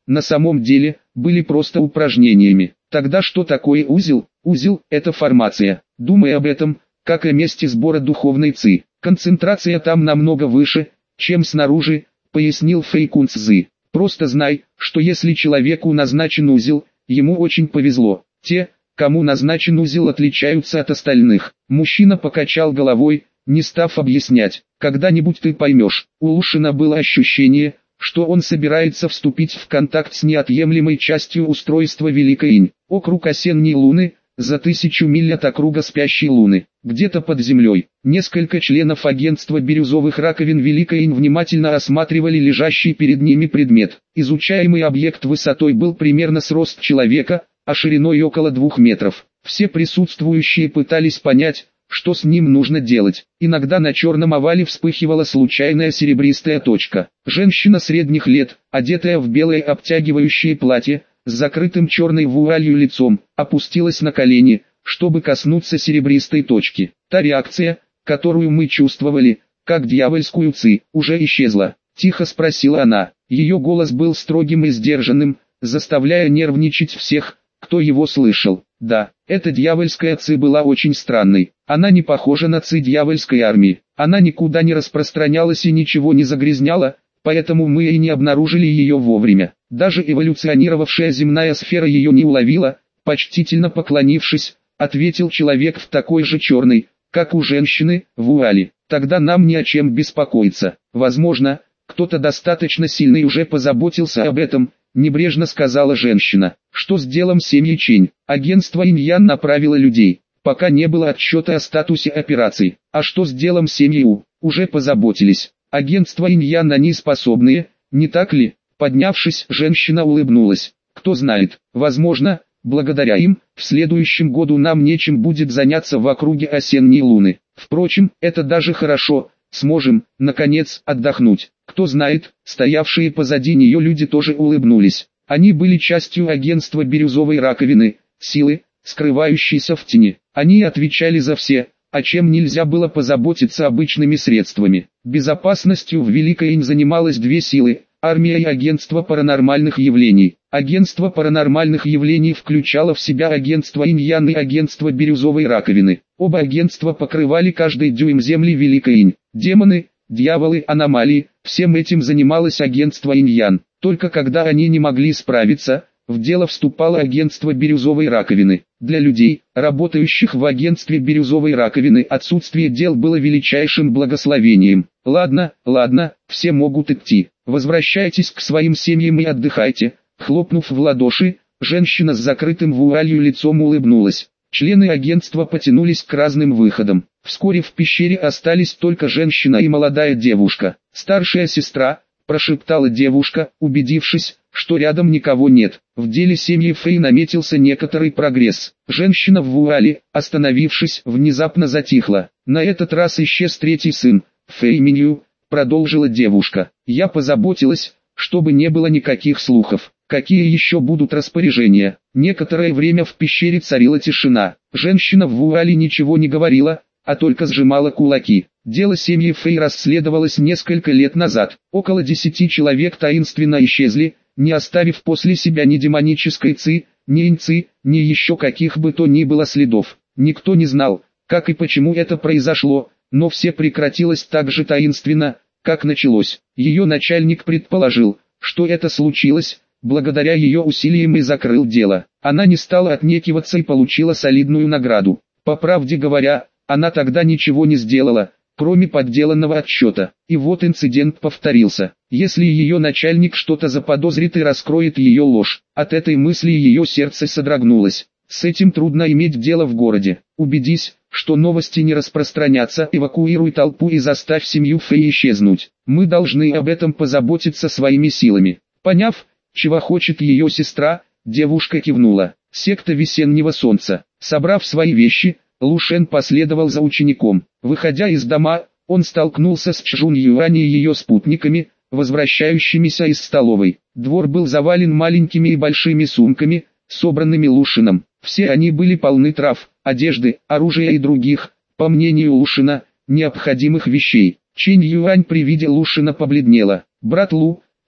на самом деле, были просто упражнениями. Тогда что такое узел? Узел – это формация. Думай об этом, как о месте сбора духовной ци. Концентрация там намного выше, чем снаружи, пояснил Фэй Кунцзы. Просто знай, что если человеку назначен узел, ему очень повезло. Те, кому назначен узел, отличаются от остальных. Мужчина покачал головой, не став объяснять. Когда-нибудь ты поймешь. У Лушина было ощущение, что он собирается вступить в контакт с неотъемлемой частью устройства Великой Инь. Округ осенней луны, за 1000 миль от округа спящей луны. Где-то под землей, несколько членов агентства бирюзовых раковин Великой Инь внимательно осматривали лежащий перед ними предмет. Изучаемый объект высотой был примерно с рост человека, а шириной около 2 метров. Все присутствующие пытались понять, что с ним нужно делать. Иногда на черном овале вспыхивала случайная серебристая точка. Женщина средних лет, одетая в белое обтягивающее платье, с закрытым черной вуалью лицом, опустилась на колени, чтобы коснуться серебристой точки. Та реакция, которую мы чувствовали, как дьявольскую ци, уже исчезла. Тихо спросила она. Ее голос был строгим и сдержанным, заставляя нервничать всех, кто его слышал. Да, эта дьявольская ци была очень странной. Она не похожа на ци дьявольской армии. Она никуда не распространялась и ничего не загрязняла, поэтому мы и не обнаружили ее вовремя. Даже эволюционировавшая земная сфера ее не уловила. Почтительно поклонившись, ответил человек в такой же черной, как у женщины, вуали. Тогда нам не о чем беспокоиться. Возможно, кто-то достаточно сильный уже позаботился об этом, небрежно сказала женщина. Что с делом семьи Чень? Агентство Иньян направило людей. Пока не было отчета о статусе операций. А что с делом семьи У? Уже позаботились. Агентство Иньян они способные, не так ли? Поднявшись, женщина улыбнулась. Кто знает, возможно, благодаря им, в следующем году нам нечем будет заняться в округе осенней луны. Впрочем, это даже хорошо, сможем, наконец, отдохнуть. Кто знает, стоявшие позади нее люди тоже улыбнулись. Они были частью агентства бирюзовой раковины, силы, скрывающейся в тени. Они отвечали за все, о чем нельзя было позаботиться обычными средствами. Безопасностью в Великой Инь занималось две силы: армия и агентство паранормальных явлений. Агентство паранормальных явлений включало в себя агентство Иньян и агентство бирюзовой раковины. Оба агентства покрывали каждый дюйм земли Великой Инь. Демоны, дьяволы, аномалии, всем этим занималось агентство Иньян. Только когда они не могли справиться, в дело вступало агентство бирюзовой раковины. Для людей, работающих в агентстве бирюзовой раковины, отсутствие дел было величайшим благословением. Ладно, все могут идти. Возвращайтесь к своим семьям и отдыхайте. Хлопнув в ладоши, женщина с закрытым вуалью лицом улыбнулась. Члены агентства потянулись к разным выходам. Вскоре в пещере остались только женщина и молодая девушка. «Старшая сестра», – прошептала девушка, убедившись, что рядом никого нет. В деле семьи Фэй наметился некоторый прогресс. Женщина в вуале, остановившись, внезапно затихла. На этот раз исчез третий сын, Фэй Минью, продолжила девушка. Я позаботилась, чтобы не было никаких слухов. Какие еще будут распоряжения? Некоторое время в пещере царила тишина. Женщина в вуале ничего не говорила, а только сжимала кулаки. Дело семьи Фэй расследовалось несколько лет назад. Около 10 человек таинственно исчезли, не оставив после себя ни демонической ци, ни инь-ци, ни еще каких бы то ни было следов. Никто не знал, как и почему это произошло, но все прекратилось так же таинственно, как началось. Ее начальник предположил, что это случилось благодаря ее усилиям, и закрыл дело. Она не стала отнекиваться и получила солидную награду. По правде говоря, она тогда ничего не сделала, кроме подделанного отчета. И вот инцидент повторился. Если ее начальник что-то заподозрит и раскроет ее ложь, от этой мысли ее сердце содрогнулось. С этим трудно иметь дело в городе. Убедись, что новости не распространятся, эвакуируй толпу и заставь семью Фэй исчезнуть. Мы должны об этом позаботиться своими силами. Поняв, чего хочет ее сестра, девушка кивнула. Секта весеннего солнца. Собрав свои вещи, Лушен последовал за учеником. Выходя из дома, он столкнулся с Чжун Юань и ее спутниками, возвращающимися из столовой. Двор был завален маленькими и большими сумками, собранными Лушином. Все они были полны трав, одежды, оружия и других, по мнению Лушина, необходимых вещей. Чэнь Юань при виде Лушина побледнела. «Брат Лу,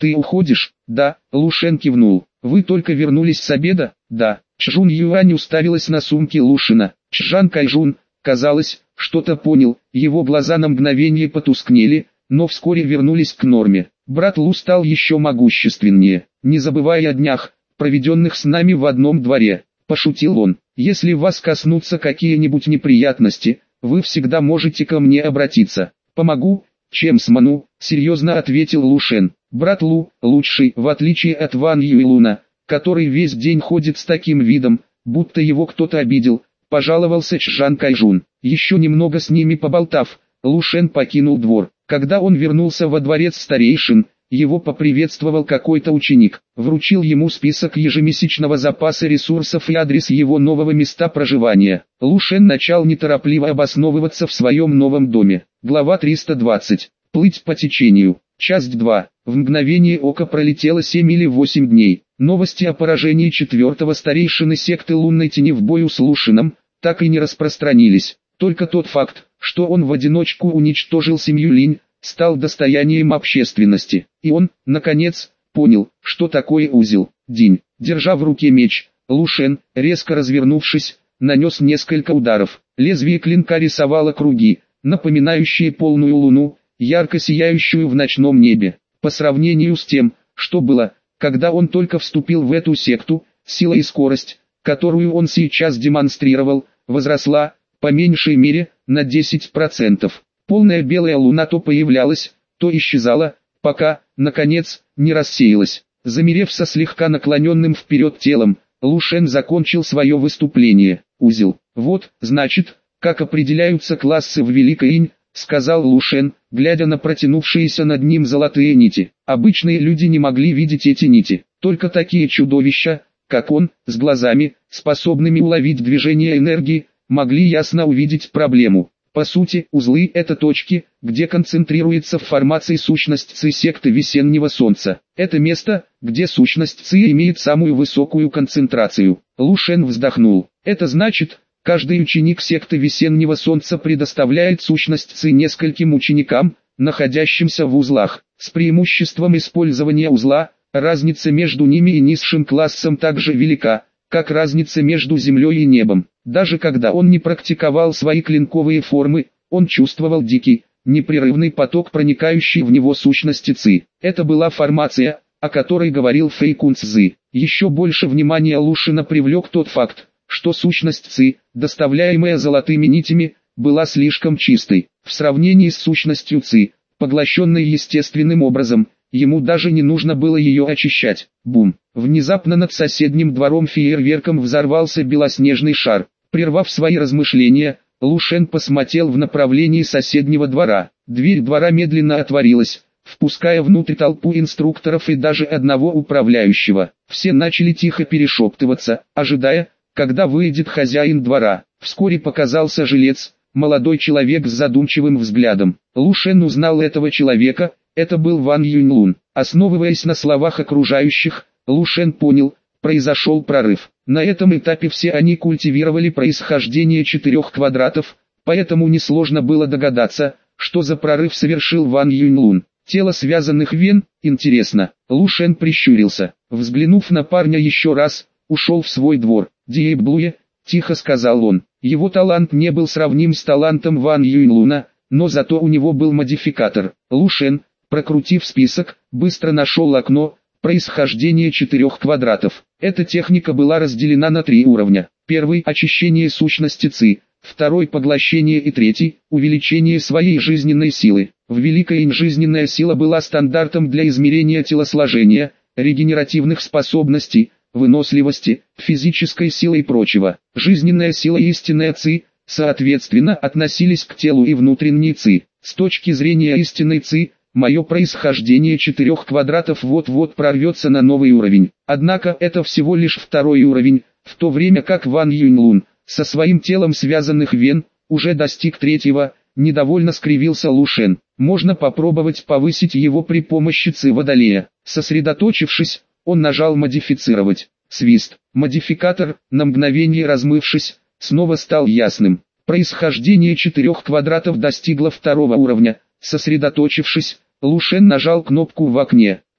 Ты уходишь? Да, Лушен кивнул. Вы только вернулись с обеда? Да. Чжун Юань уставилась на сумки Лушина. Чжан Кайжун, казалось, что-то понял, его глаза на мгновение потускнели, но вскоре вернулись к норме. Брат Лу стал еще могущественнее, не забывая о днях, проведенных с нами в одном дворе. Пошутил он. Если вас коснутся какие-нибудь неприятности, вы всегда можете ко мне обратиться. Помогу, чем смогу, серьезно ответил Лушен. Брат Лу, лучший, в отличие от Ван Юйлуна, который весь день ходит с таким видом, будто его кто-то обидел, пожаловался Чжан Кайжун. Еще немного с ними поболтав, Лушен покинул двор. Когда он вернулся во дворец старейшин, его поприветствовал какой-то ученик, вручил ему список ежемесячного запаса ресурсов и адрес его нового места проживания. Лушен начал неторопливо обосновываться в своем новом доме. Глава 320. Плыть по течению. Часть 2. В мгновение ока пролетело 7 или 8 дней. Новости о поражении 4-го старейшины секты лунной тени в бою с Лушином так и не распространились. Только тот факт, что он в одиночку уничтожил семью Линь, стал достоянием общественности. И он, наконец, понял, что такое узел. Динь, держа в руке меч, Лушен, резко развернувшись, нанес несколько ударов. Лезвие клинка рисовало круги, напоминающие полную луну, ярко сияющую в ночном небе. По сравнению с тем, что было, когда он только вступил в эту секту, сила и скорость, которую он сейчас демонстрировал, возросла, по меньшей мере, на 10%. Полная белая луна то появлялась, то исчезала, пока, наконец, не рассеялась. Замерев со слегка наклоненным вперед телом, Лушен закончил свое выступление. Узел. Вот, значит, как определяются классы в Великой Инь, сказал Лушен, глядя на протянувшиеся над ним золотые нити. Обычные люди не могли видеть эти нити. Только такие чудовища, как он, с глазами, способными уловить движение энергии, могли ясно увидеть проблему. По сути, узлы – это точки, где концентрируется в формации сущность Ци секты весеннего солнца. Это место, где сущность Ци имеет самую высокую концентрацию. Лушен вздохнул. Это значит, каждый ученик секты весеннего солнца предоставляет сущность Ци нескольким ученикам, находящимся в узлах. С преимуществом использования узла, разница между ними и низшим классом также велика, как разница между землей и небом. Даже когда он не практиковал свои клинковые формы, он чувствовал дикий, непрерывный поток проникающий в него сущности Ци. Это была формация, о которой говорил Фэй Кун Цзы. Еще больше внимания Лушина привлек тот факт, что сущность Ци, доставляемая золотыми нитями, была слишком чистой. В сравнении с сущностью Ци, поглощенной естественным образом, ему даже не нужно было ее очищать. Бум! Внезапно над соседним двором фейерверком взорвался белоснежный шар. Прервав свои размышления, Лушен посмотрел в направлении соседнего двора. Дверь двора медленно отворилась, впуская внутрь толпу инструкторов и даже одного управляющего. Все начали тихо перешептываться, ожидая, когда выйдет хозяин двора. Вскоре показался жилец, молодой человек с задумчивым взглядом. Лушен узнал этого человека, это был Ван Юньлун. Основываясь на словах окружающих, Лушен понял, произошел прорыв. На этом этапе все они культивировали происхождение 4 квадратов, поэтому несложно было догадаться, что за прорыв совершил Ван Юньлун. Тело связанных вен, интересно. Лушен прищурился. Взглянув на парня еще раз, ушел в свой двор. «Диэйблуе», тихо сказал он. Его талант не был сравним с талантом Ван Юньлуна, но зато у него был модификатор. Лушен, прокрутив список, быстро нашел окно, происхождение 4 квадратов. Эта техника была разделена на 3 уровня. Первый – очищение сущности Ци, второй – поглощение и третий – увеличение своей жизненной силы. В Великой Инь жизненная сила была стандартом для измерения телосложения, регенеративных способностей, выносливости, физической силы и прочего. Жизненная сила и истинная Ци, соответственно, относились к телу и внутренней Ци. С точки зрения истинной Ци, мое происхождение 4 квадратов вот-вот прорвется на новый уровень. Однако это всего лишь 2-й уровень, в то время как Ван Юньлун, со своим телом связанных вен, уже достиг 3-го, недовольно скривился Лушен. Можно попробовать повысить его при помощи Ци Водолея. Сосредоточившись, он нажал «Модифицировать». Свист. Модификатор, на мгновение размывшись, снова стал ясным. Происхождение 4 квадратов достигло 2-го уровня. Сосредоточившись, Лушен нажал кнопку в окне.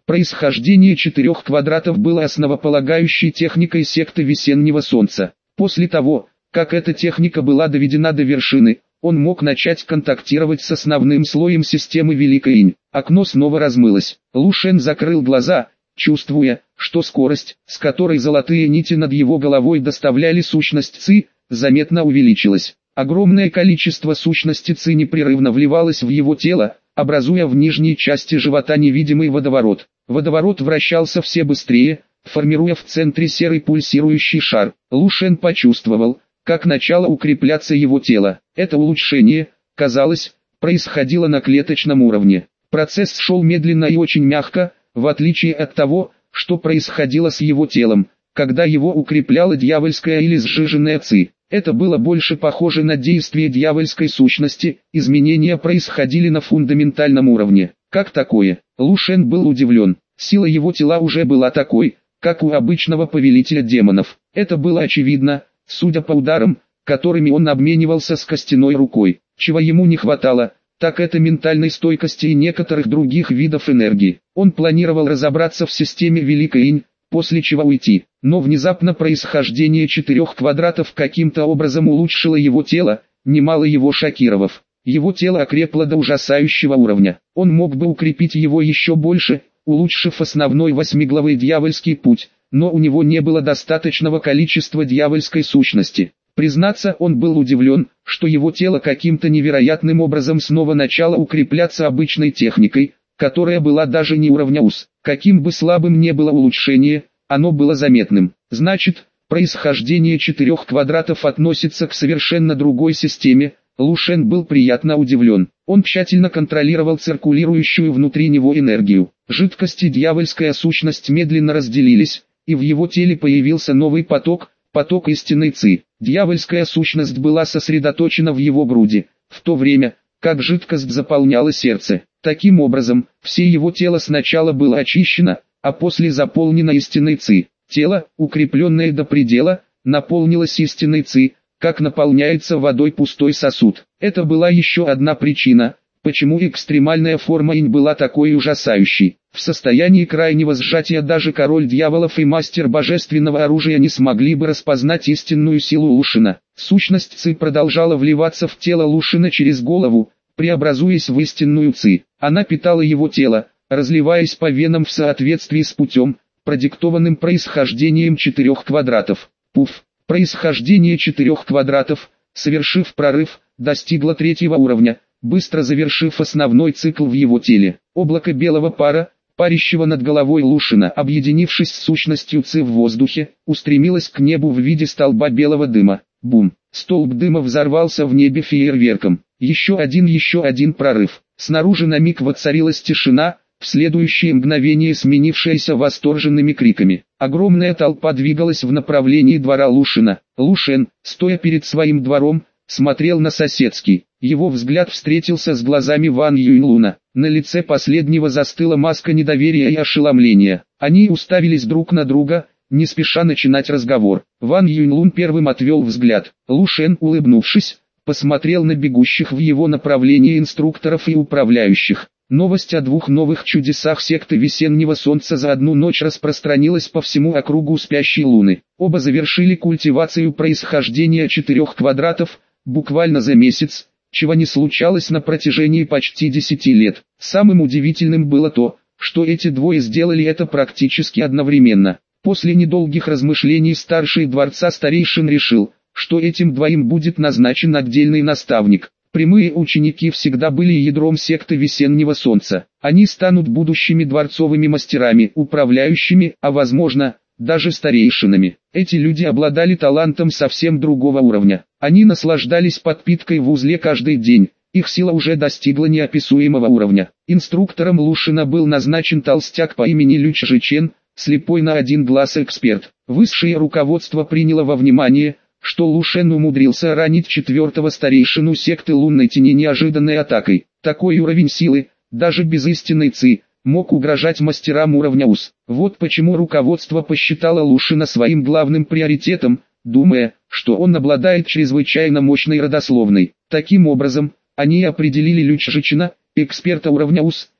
Происхождение четырех квадратов было основополагающей техникой секты Весеннего Солнца. После того, как эта техника была доведена до вершины, он мог начать контактировать с основным слоем системы Великой Инь. Окно снова размылось. Лу Шен закрыл глаза, чувствуя, что скорость, с которой золотые нити над его головой доставляли сущность Ци, заметно увеличилась. Огромное количество сущности Ци непрерывно вливалось в его тело, образуя в нижней части живота невидимый водоворот. Водоворот вращался все быстрее, формируя в центре серый пульсирующий шар. Лу Шен почувствовал, как начало укрепляться его тело. Это улучшение, казалось, происходило на клеточном уровне. Процесс шел медленно и очень мягко, в отличие от того, что происходило с его телом, когда его укрепляла дьявольская или сжиженная Ци. Это было больше похоже на действие дьявольской сущности, изменения происходили на фундаментальном уровне. Как такое? Лу Шен был удивлен. Сила его тела уже была такой, как у обычного повелителя демонов. Это было очевидно, судя по ударам, которыми он обменивался с костяной рукой. Чего ему не хватало, так это ментальной стойкости и некоторых других видов энергии. Он планировал разобраться в системе Великой Инь, после чего уйти. Но внезапно происхождение четырех квадратов каким-то образом улучшило его тело, немало его шокировав. Его тело окрепло до ужасающего уровня. Он мог бы укрепить его еще больше, улучшив основной восьмиглавый дьявольский путь, но у него не было достаточного количества дьявольской сущности. Признаться, он был удивлен, что его тело каким-то невероятным образом снова начало укрепляться обычной техникой, которая была даже не уровня УС. Каким бы слабым ни было улучшение, оно было заметным. Значит, происхождение четырех квадратов относится к совершенно другой системе. Лу Шен был приятно удивлен. Он тщательно контролировал циркулирующую внутри него энергию. Жидкость и дьявольская сущность медленно разделились, и в его теле появился новый поток, поток истинной Ци. Дьявольская сущность была сосредоточена в его груди, в то время, как жидкость заполняла сердце. Таким образом, все его тело сначала было очищено, а после заполнено истинной Ци. Тело, укрепленное до предела, наполнилось истинной Ци, как наполняется водой пустой сосуд. Это была еще одна причина, почему экстремальная форма Инь была такой ужасающей. В состоянии крайнего сжатия даже король дьяволов и мастер божественного оружия не смогли бы распознать истинную силу Лу Шена. Сущность Ци продолжала вливаться в тело Лу Шена через голову, преобразуясь в истинную Ци. Она питала его тело, разливаясь по венам в соответствии с путем, продиктованным происхождением четырех квадратов. Пуф! Происхождение четырех квадратов, совершив прорыв, достигло третьего уровня, быстро завершив основной цикл в его теле. Облако белого пара, парящего над головой Лу Шена, объединившись с сущностью Ци в воздухе, устремилось к небу в виде столба белого дыма. Бум! Столб дыма взорвался в небе фейерверком. Еще один прорыв. Снаружи на миг воцарилась тишина, в следующее мгновение сменившаяся восторженными криками. Огромная толпа двигалась в направлении двора Лу Шена. Лу Шен, стоя перед своим двором, смотрел на соседский. Его взгляд встретился с глазами Ван Юньлуна. На лице последнего застыла маска недоверия и ошеломления. Они уставились друг на друга, не спеша начинать разговор. Ван Юньлун первым отвел взгляд. Лу Шен, улыбнувшись, посмотрел на бегущих в его направлении инструкторов и управляющих. Новость о двух новых чудесах секты Весеннего Солнца за одну ночь распространилась по всему округу спящей луны. Оба завершили культивацию происхождения четырех квадратов, буквально за месяц, чего не случалось на протяжении почти 10 лет. Самым удивительным было то, что эти двое сделали это практически одновременно. После недолгих размышлений старший дворца старейшин решил, что этим двоим будет назначен отдельный наставник. Прямые ученики всегда были ядром секты Весеннего Солнца. Они станут будущими дворцовыми мастерами, управляющими, а возможно, даже старейшинами. Эти люди обладали талантом совсем другого уровня. Они наслаждались подпиткой в узле каждый день. Их сила уже достигла неописуемого уровня. Инструктором Лу Шена был назначен толстяк по имени Лю Чжичен, слепой на один глаз эксперт. Высшее руководство приняло во внимание, что Лу Шен умудрился ранить четвертого старейшину секты Лунной Тени неожиданной атакой. Такой уровень силы, даже без истинной Ци, мог угрожать мастерам уровня УС. Вот почему руководство посчитало Лу Шена своим главным приоритетом, думая, что он обладает чрезвычайно мощной родословной. Таким образом, они определили Лю Чжичена, эксперта уровня УС,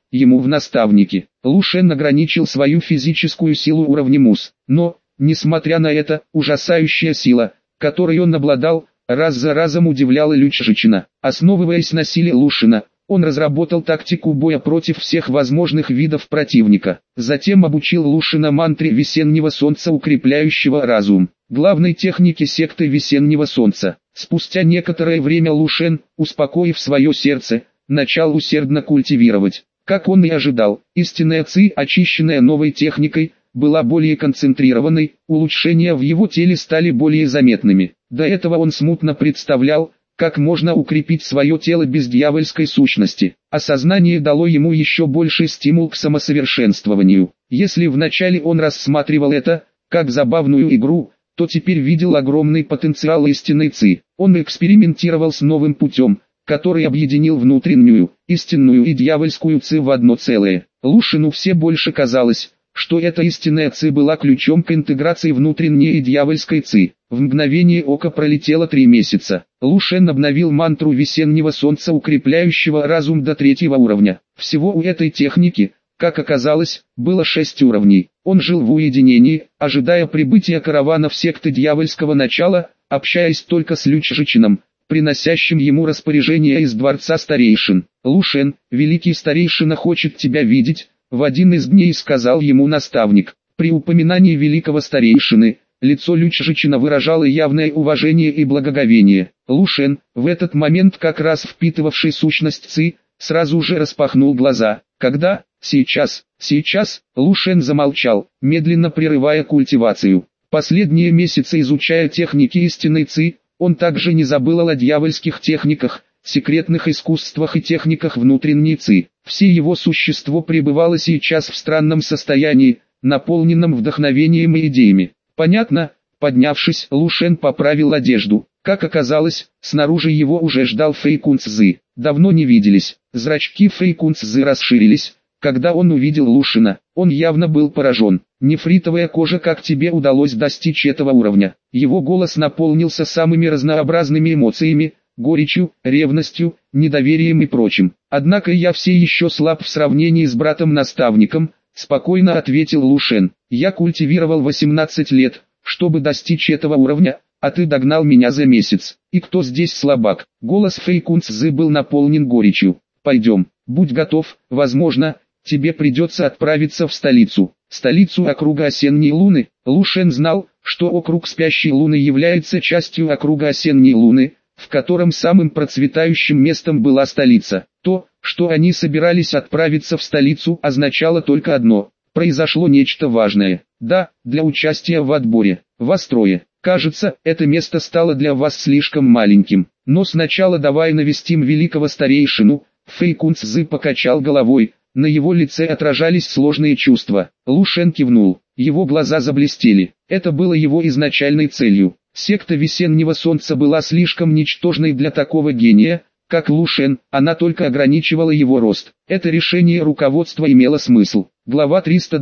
ему в наставники. Лу Шен ограничил свою физическую силу уровнем УС, но, несмотря на это, ужасающая сила, которой он обладал, раз за разом удивляла Лю Чжичина. Основываясь на силе Лу Шена, он разработал тактику боя против всех возможных видов противника. Затем обучил Лу Шена мантре весеннего солнца, укрепляющего разум, главной технике секты весеннего солнца. Спустя некоторое время Лу Шен, успокоив свое сердце, начал усердно культивировать. Как он и ожидал, истинная ци, очищенная новой техникой, была более концентрированной, улучшения в его теле стали более заметными. До этого он смутно представлял, как можно укрепить свое тело без дьявольской сущности. Осознание дало ему еще больший стимул к самосовершенствованию. Если вначале он рассматривал это, как забавную игру, то теперь видел огромный потенциал истинной ци. Он экспериментировал с новым путем, который объединил внутреннюю, истинную и дьявольскую ци в одно целое. Лу Шену все больше казалось, что эта истинная ци была ключом к интеграции внутренней и дьявольской ци. В мгновение ока пролетело 3 месяца. Лу Шен обновил мантру весеннего солнца, укрепляющего разум, до 3-го уровня. Всего у этой техники, как оказалось, было 6 уровней. Он жил в уединении, ожидая прибытия караванов секты дьявольского начала, общаясь только с Лю Чжичином, приносящим ему распоряжение из дворца старейшин. «Лу Шен, великий старейшина хочет тебя видеть», — в один из дней сказал ему наставник. При упоминании великого старейшины, лицо Лю Чжичина выражало явное уважение и благоговение. Лу Шен, в этот момент как раз впитывавший сущность ци, сразу же распахнул глаза. «Когда? Сейчас, сейчас!» Лу Шен замолчал, медленно прерывая культивацию. Последние месяцы изучая техники истинной ци, он также не забыл о дьявольских техниках, секретных искусствах и техниках внутренней ци. Все его существо пребывало сейчас в странном состоянии, наполненном вдохновением и идеями. Понятно, поднявшись, Лу Шен поправил одежду. Как оказалось, снаружи его уже ждал Фэй Кунцзы. Давно не виделись. Зрачки Фэй Кунцзы расширились, когда он увидел Лу Шена. Он явно был поражен. «Нефритовая кожа, как тебе удалось достичь этого уровня?» Его голос наполнился самыми разнообразными эмоциями, горечью, ревностью, недоверием и прочим. «Однако я все еще слаб в сравнении с братом-наставником», спокойно ответил Лу Шен. «Я культивировал 18 лет, чтобы достичь этого уровня, а ты догнал меня за месяц. И кто здесь слабак?» Голос Фэй Кунцзы был наполнен горечью. «Пойдем, будь готов, возможно, тебе придется отправиться в столицу». Столицу округа осенней луны. Лу Шен знал, что округ спящей луны является частью округа осенней луны, в котором самым процветающим местом была столица. То, что они собирались отправиться в столицу, означало только одно: произошло нечто важное. Да, для участия в отборе. Вас 3. Кажется, это место стало для вас слишком маленьким. Но сначала давай навестим великого старейшину. Фэй Кунцзы покачал головой. На его лице отражались сложные чувства. Лу Шен кивнул. Его глаза заблестели. Это было его изначальной целью. Секта весеннего солнца была слишком ничтожной для такого гения, как Лу Шен, она только ограничивала его рост. Это решение руководства имело смысл. Глава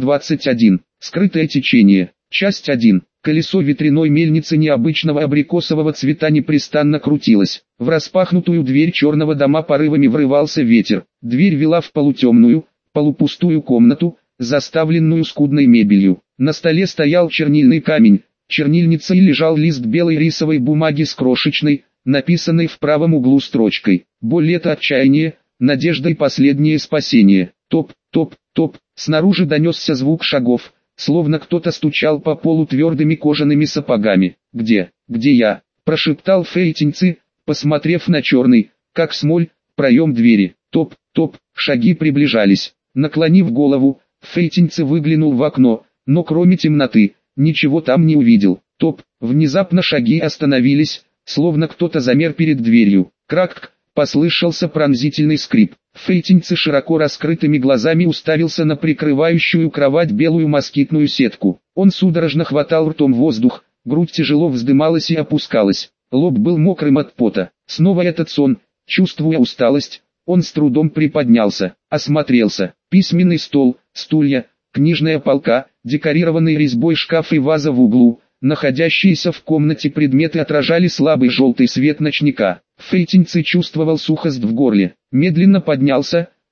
321. Скрытое течение. Часть 1. Колесо ветряной мельницы необычного абрикосового цвета непрестанно крутилось. В распахнутую дверь черного дома порывами врывался ветер. Дверь вела в полутемную, полупустую комнату, заставленную скудной мебелью. На столе стоял чернильный камень. Чернильницей лежал лист белой рисовой бумаги с крошечной, написанной в правом углу строчкой. «Боль — это отчаяние, надежда и последнее спасение». Топ, топ, топ. Снаружи донесся звук шагов, словно кто-то стучал по полу твердыми кожаными сапогами. «Где я?» – прошептал Фэй Тиньци, посмотрев на черный, как смоль, проем двери. Топ, топ, шаги приближались. Наклонив голову, Фэй Тиньци выглянул в окно, но кроме темноты, ничего там не увидел. Топ, внезапно шаги остановились, словно кто-то замер перед дверью. Крак, послышался пронзительный скрип. Фэй Тиньци широко раскрытыми глазами уставился на прикрывающую кровать белую москитную сетку. Он судорожно хватал ртом воздух, грудь тяжело вздымалась и опускалась. Лоб был мокрым от пота. Снова этот сон. Чувствуя усталость, он с трудом приподнялся, осмотрелся. Письменный стол, стулья, книжная полка, декорированный резьбой шкаф и ваза в углу. Находящиеся в комнате предметы отражали слабый желтый свет ночника. Фэй Тиньци чувствовал сухость в горле. Медленно поднялся,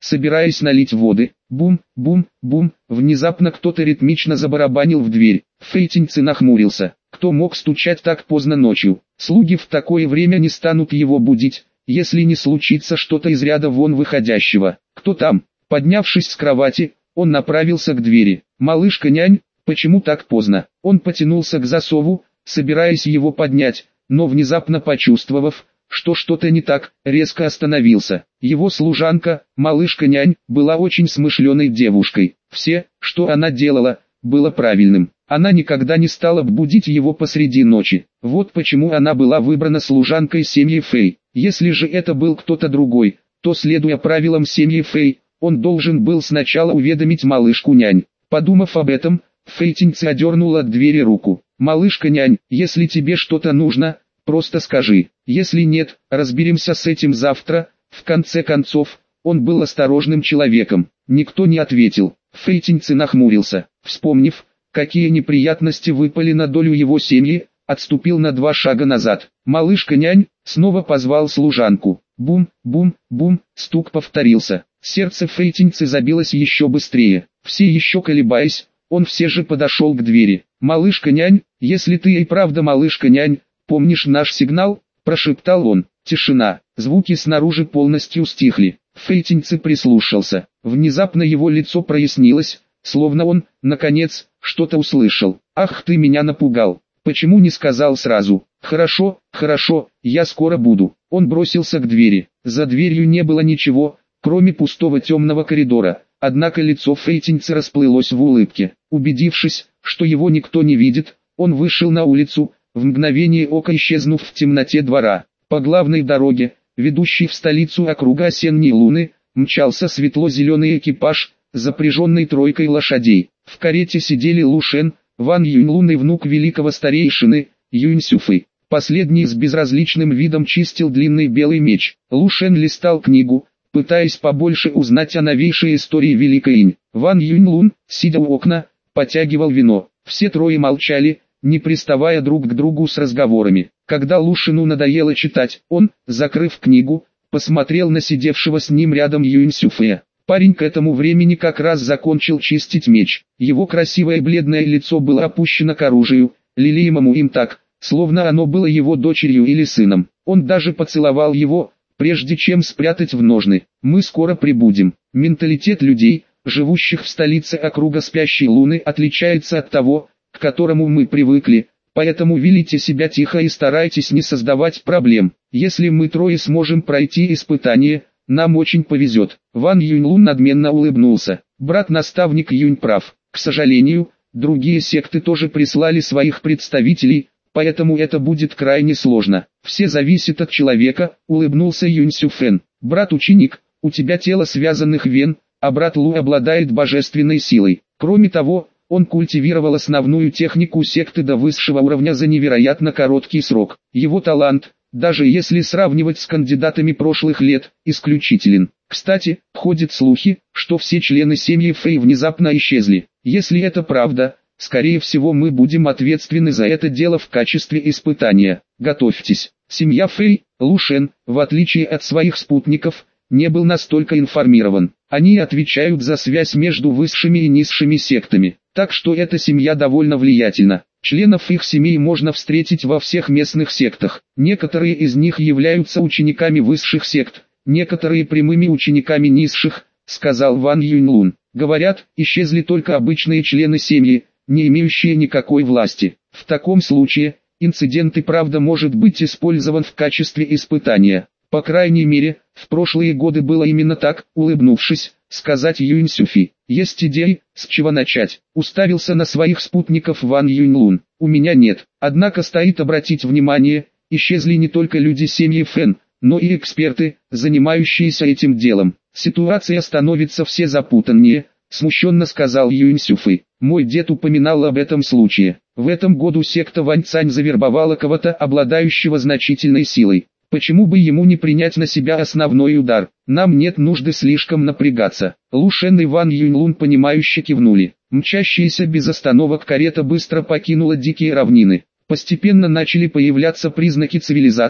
собираясь налить воды. Бум, бум, бум, внезапно кто-то ритмично забарабанил в дверь. Фейтинцы нахмурился. Кто мог стучать так поздно ночью? Слуги в такое время не станут его будить, если не случится что-то из ряда вон выходящего. Кто там? Поднявшись с кровати, он направился к двери. «Малышка-нянь, почему так поздно?» Он потянулся к засову, собираясь его поднять, но внезапно почувствовав, что что-то не так, резко остановился. Его служанка, малышка-нянь, была очень смышленой девушкой. Все, что она делала, было правильным. Она никогда не стала будить его посреди ночи. Вот почему она была выбрана служанкой семьи Фэй. Если же это был кто-то другой, то, следуя правилам семьи Фэй, он должен был сначала уведомить малышку-нянь. Подумав об этом, Фейтинцы одернула от двери руку. «Малышка-нянь, если тебе что-то нужно, просто скажи. Если нет, разберемся с этим завтра». В конце концов, он был осторожным человеком. Никто не ответил. Фейтинцы нахмурился. Вспомнив, какие неприятности выпали на долю его семьи, отступил на 2 шага назад. «Малышка-нянь», снова позвал служанку. Бум, бум, бум, стук повторился. Сердце Фейтинцы забилось еще быстрее. Все еще колебаясь, он все же подошел к двери. «Малышка-нянь, если ты и правда малышка-нянь, помнишь наш сигнал?» – прошептал он. Тишина. Звуки снаружи полностью стихли. Фейтинцы прислушался. Внезапно его лицо прояснилось, словно он, наконец, что-то услышал. «Ах, ты меня напугал! Почему не сказал сразу?» «Хорошо, хорошо, я скоро буду». Он бросился к двери. За дверью не было ничего, кроме пустого темного коридора. Однако лицо Фейтинца расплылось в улыбке. Убедившись, что его никто не видит, он вышел на улицу, в мгновение ока исчезнув в темноте двора. По главной дороге, ведущей в столицу округа Осенней Луны, мчался светло-зеленый экипаж, запряженный 3 лошадей. В карете сидели Лу Шен, Ван Юньлун и внук великого старейшины, Юнь Сюфэй. Последний с безразличным видом чистил длинный белый меч. Лу Шен листал книгу, пытаясь побольше узнать о новейшей истории Великой Инь. Ван Юньлун, сидя у окна, потягивал вино. Все трое молчали, не приставая друг к другу с разговорами. Когда Лу Шену надоело читать, он, закрыв книгу, посмотрел на сидевшего с ним рядом Юнь Сюфэя. Парень к этому времени как раз закончил чистить меч. Его красивое бледное лицо было опущено к оружию, лелеемому им так, словно оно было его дочерью или сыном. Он даже поцеловал его, прежде чем спрятать в ножны. «Мы скоро прибудем». Менталитет людей, живущих в столице округа Спящей Луны, отличается от того, к которому мы привыкли, поэтому ведите себя тихо и старайтесь не создавать проблем. Если мы трое сможем пройти испытание, нам очень повезет. Ван Юньлун надменно улыбнулся. Брат-наставник Юнь прав. К сожалению, другие секты тоже прислали своих представителей, поэтому это будет крайне сложно. Все зависит от человека, улыбнулся Юнь Сюфэн. Брат-ученик, у тебя тело связанных вен, а брат Лу обладает божественной силой. Кроме того, он культивировал основную технику секты до высшего уровня за невероятно короткий срок. Его талант, даже если сравнивать с кандидатами прошлых лет, исключителен. Кстати, ходят слухи, что все члены семьи Фэй внезапно исчезли. Если это правда, скорее всего мы будем ответственны за это дело в качестве испытания. Готовьтесь. Семья Фэй, Лу Шен, в отличие от своих спутников, не был настолько информирован. Они отвечают за связь между высшими и низшими сектами. Так что эта семья довольно влиятельна. Членов их семей можно встретить во всех местных сектах. Некоторые из них являются учениками высших сект, некоторые прямыми учениками низших, сказал Ван Юньлун. Говорят, исчезли только обычные члены семьи, не имеющие никакой власти. В таком случае, инцидент и правда может быть использован в качестве испытания. По крайней мере, в прошлые годы было именно так, улыбнувшись, сказать Юнь Сюфи. Есть идеи, с чего начать? Уставился на своих спутников Ван Юньлун. У меня нет. Однако стоит обратить внимание, исчезли не только люди семьи Фэн, но и эксперты, занимающиеся этим делом. Ситуация становится все запутаннее, смущенно сказал Юнь Сюфи. Мой дед упоминал об этом случае. В этом году секта Ваньцань завербовала кого-то, обладающего значительной силой. Почему бы ему не принять на себя основной удар? Нам нет нужды слишком напрягаться. Лу Шен и Ван Юньлун понимающе кивнули. Мчащаяся без остановок карета быстро покинула дикие равнины. Постепенно начали появляться признаки цивилизации.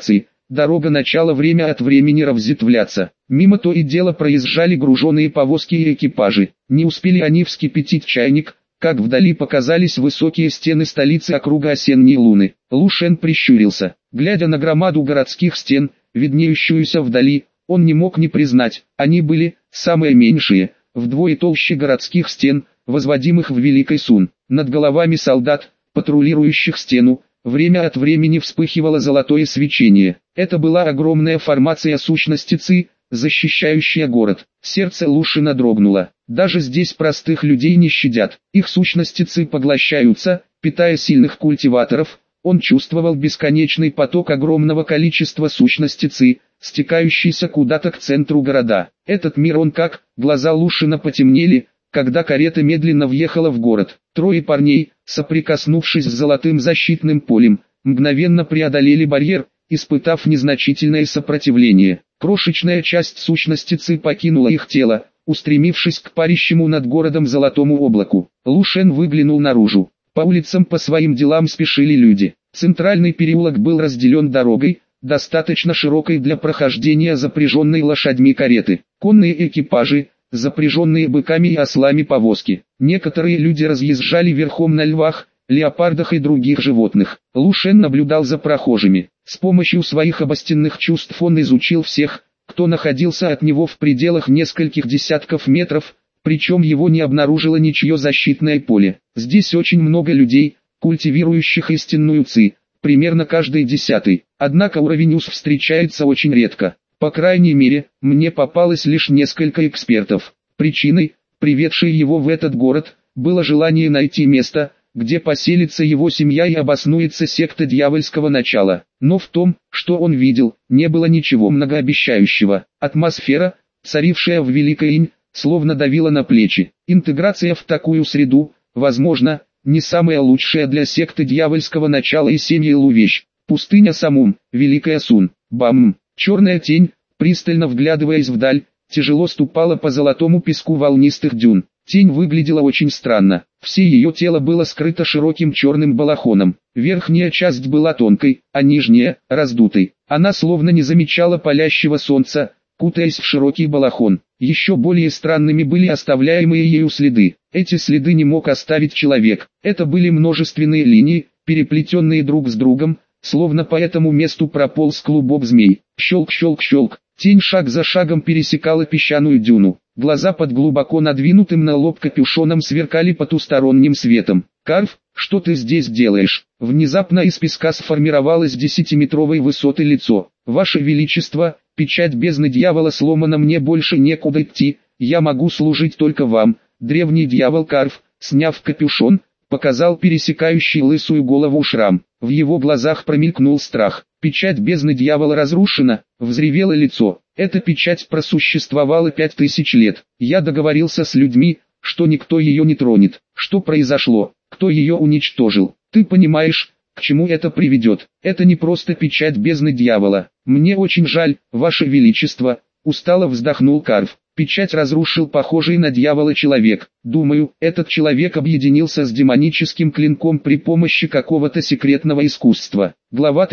дорога начала время от времени разветвляться. Мимо то и дело проезжали груженные повозки и экипажи. Не успели они вскипятить чайник, как вдали показались высокие стены столицы округа осенней луны. Лу Шен прищурился. Глядя на громаду городских стен, виднеющуюся вдали, он не мог не признать, они были самые меньшие, вдвое толще городских стен, возводимых в Великой Сун. Над головами солдат, патрулирующих стену, время от времени вспыхивало золотое свечение. Это была огромная формация сущности Ци, защищающая город. Сердце Лушина дрогнуло. Даже здесь простых людей не щадят. Их сущности Ци поглощаются, питая сильных культиваторов. Он чувствовал бесконечный поток огромного количества сущности Ци, стекающийся куда-то к центру города. Этот мир он как, глаза Лушина потемнели, когда карета медленно въехала в город. Трое парней, соприкоснувшись с золотым защитным полем, мгновенно преодолели барьер, испытав незначительное сопротивление. Крошечная часть сущности Ци покинула их тело, устремившись к парящему над городом золотому облаку. Лу Шен выглянул наружу. По улицам по своим делам спешили люди. Центральный переулок был разделен дорогой, достаточно широкой для прохождения запряженной лошадьми кареты. Конные экипажи, запряженные быками и ослами повозки. Некоторые люди разъезжали верхом на львах, леопардах и других животных. Лу Шен наблюдал за прохожими. С помощью своих обостенных чувств он изучил всех, кто находился от него в пределах нескольких десятков метров, причем его не обнаружило ничье защитное поле. Здесь очень много людей, культивирующих истинную Ци, примерно каждый 10-й. Однако уровень УС встречается очень редко. По крайней мере, мне попалось лишь несколько экспертов. Причиной, приведшей его в этот город, было желание найти место, где поселится его семья и обоснуется секта дьявольского начала. Но в том, что он видел, не было ничего многообещающего. Атмосфера, царившая в Великой Инь, словно давила на плечи. Интеграция в такую среду, возможно, не самая лучшая для секты дьявольского начала и семьи Лу вещь. Пустыня Самум, Великая Сун, Бам. Черная тень, пристально вглядываясь вдаль, тяжело ступала по золотому песку волнистых дюн. Тень выглядела очень странно. Все ее тело было скрыто широким черным балахоном. Верхняя часть была тонкой, а нижняя – раздутой. Она словно не замечала палящего солнца, кутаясь в широкий балахон. Еще более странными были оставляемые ею следы. Эти следы не мог оставить человек. Это были множественные линии, переплетенные друг с другом, словно по этому месту прополз клубок змей. Щелк-щелк-щелк. Тень шаг за шагом пересекала песчаную дюну. Глаза под глубоко надвинутым на лоб капюшоном сверкали потусторонним светом. «Карф, что ты здесь делаешь?» Внезапно из песка сформировалось 10-метровой высоты лицо. «Ваше Величество, печать бездны дьявола сломана, мне больше некуда идти, я могу служить только вам». Древний дьявол Карф, сняв капюшон, показал пересекающий лысую голову шрам. В его глазах промелькнул страх. «Печать бездны дьявола разрушена», — взревело лицо. «Эта печать просуществовала 5000 лет. Я договорился с людьми, что никто ее не тронет. Что произошло? Кто ее уничтожил? Ты понимаешь, к чему это приведет? Это не просто печать бездны дьявола. Мне очень жаль, Ваше Величество», — устало вздохнул Карф. «Печать разрушил похожий на дьявола человек. Думаю, этот человек объединился с демоническим клинком при помощи какого-то секретного искусства». Глава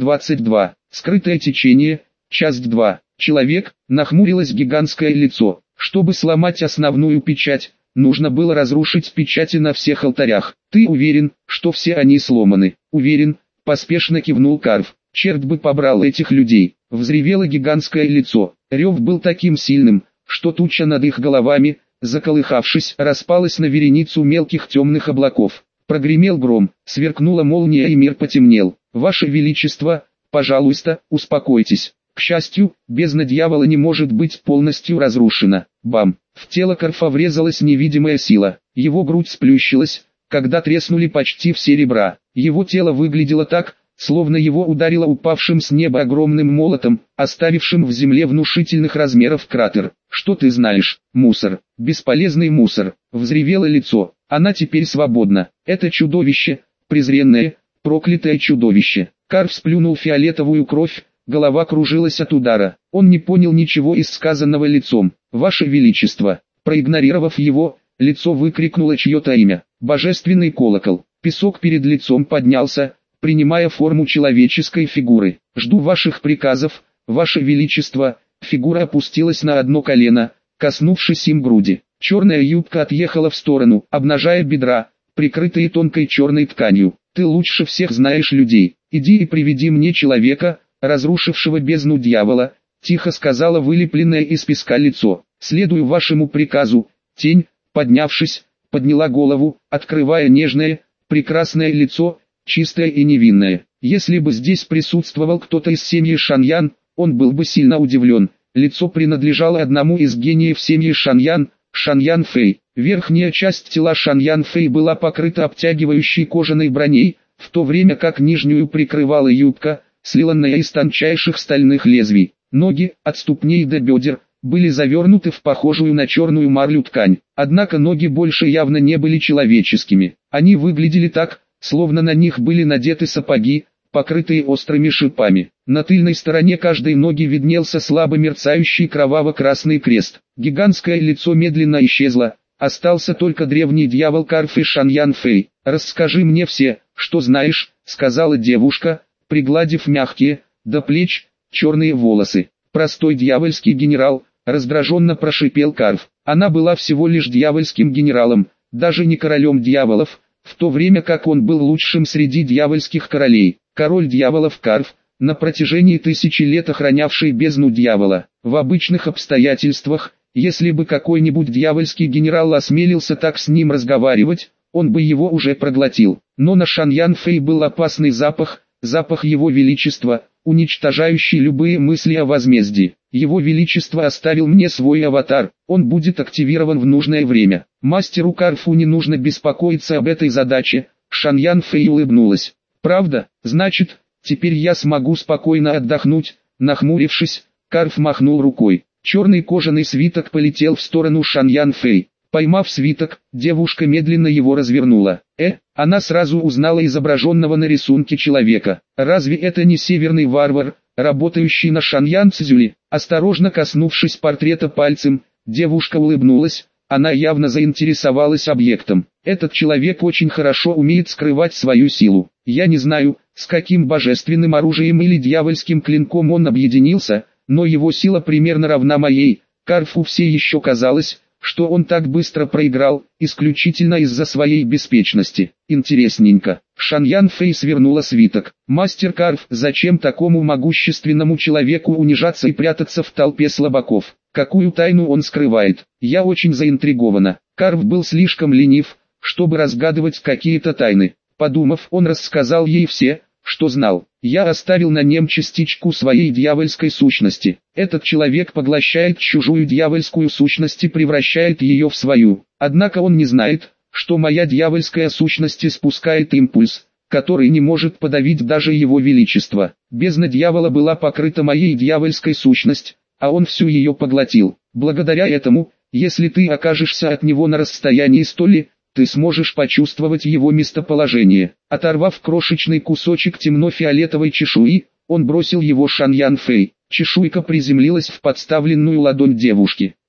322. Скрытое течение. Часть 2. Человек, нахмурилось гигантское лицо. Чтобы сломать основную печать, нужно было разрушить печати на всех алтарях. «Ты уверен, что все они сломаны?» «Уверен», — поспешно кивнул Карф. «Черт бы побрал этих людей!» Взревело гигантское лицо. Рев был таким сильным, что туча над их головами, заколыхавшись, распалась на вереницу мелких темных облаков. Прогремел гром, сверкнула молния и мир потемнел. «Ваше Величество, пожалуйста, успокойтесь». К счастью, бездна дьявола не может быть полностью разрушена. Бам! В тело Карфа врезалась невидимая сила. Его грудь сплющилась, когда треснули почти все ребра. Его тело выглядело так, словно его ударило упавшим с неба огромным молотом, оставившим в земле внушительных размеров кратер. «Что ты знаешь, мусор? Бесполезный мусор!» Взревело лицо. «Она теперь свободна. Это чудовище, презренное, проклятое чудовище». Карф сплюнул фиолетовую кровь, голова кружилась от удара. Он не понял ничего из сказанного лицом. «Ваше Величество!» Проигнорировав его, лицо выкрикнуло чье-то имя. «Божественный колокол!» Песок перед лицом поднялся, принимая форму человеческой фигуры. «Жду ваших приказов, ваше величество». Фигура опустилась на одно колено, коснувшись им груди. Черная юбка отъехала в сторону, обнажая бедра, прикрытые тонкой черной тканью. «Ты лучше всех знаешь людей. Иди и приведи мне человека, разрушившего бездну дьявола», тихо сказала вылепленное из песка лицо. «Следую вашему приказу». Тень, поднявшись, подняла голову, открывая нежное, прекрасное лицо, чистое и невинное. Если бы здесь присутствовал кто-то из семьи Шаньян, он был бы сильно удивлен. Лицо принадлежало одному из гениев семьи Шаньян, Шаньян Фэй. Верхняя часть тела Шаньян Фэй была покрыта обтягивающей кожаной броней, в то время как нижнюю прикрывала юбка, слиланная из тончайших стальных лезвий. Ноги, от ступней до бедер, были завернуты в похожую на черную марлю ткань. Однако ноги больше явно не были человеческими. Они выглядели так, словно на них были надеты сапоги, покрытые острыми шипами. На тыльной стороне каждой ноги виднелся слабо мерцающий кроваво-красный крест. Гигантское лицо медленно исчезло, остался только древний дьявол Карф и Шаньян Фэй. «Расскажи мне все, что знаешь», — сказала девушка, пригладив мягкие, до плеч, черные волосы. «Простой дьявольский генерал», — раздраженно прошипел Карф. Она была всего лишь дьявольским генералом, даже не королем дьяволов, в то время как он был лучшим среди дьявольских королей. Король дьяволов Карф, на протяжении тысячи лет охранявший бездну дьявола. В обычных обстоятельствах, если бы какой-нибудь дьявольский генерал осмелился так с ним разговаривать, он бы его уже проглотил. Но на Шаньян Фэй был опасный запах, запах его величества, уничтожающий любые мысли о возмездии. Его величество оставил мне свой аватар, он будет активирован в нужное время. Мастеру Карфу не нужно беспокоиться об этой задаче. Шаньян Фэй улыбнулась. «Правда? Значит, теперь я смогу спокойно отдохнуть». Нахмурившись, Карф махнул рукой. Черный кожаный свиток полетел в сторону Шаньян Фэй. Поймав свиток, девушка медленно его развернула. Она сразу узнала изображенного на рисунке человека. Разве это не северный варвар, работающий на Шаньян Цзюли? Осторожно коснувшись портрета пальцем, девушка улыбнулась. Она явно заинтересовалась объектом. Этот человек очень хорошо умеет скрывать свою силу. Я не знаю, с каким божественным оружием или дьявольским клинком он объединился, но его сила примерно равна моей. Карфу все еще казалось, что он так быстро проиграл, исключительно из-за своей беспечности. Интересненько. Шаньян Фэй свернула свиток. «Мастер Карф, зачем такому могущественному человеку унижаться и прятаться в толпе слабаков? Какую тайну он скрывает? Я очень заинтригована». Карф был слишком ленив, чтобы разгадывать какие-то тайны. Подумав, он рассказал ей все, что знал. «Я оставил на нем частичку своей дьявольской сущности. Этот человек поглощает чужую дьявольскую сущность и превращает ее в свою. Однако он не знает, что моя дьявольская сущность испускает импульс, который не может подавить даже его величество. Бездна дьявола была покрыта моей дьявольской сущностью, а он всю ее поглотил. Благодаря этому, если ты окажешься от него на расстоянии столи, ты сможешь почувствовать его местоположение». Оторвав крошечный кусочек темно-фиолетовой чешуи, он бросил его Шаньян Фэй. Чешуйка приземлилась в подставленную ладонь девушки.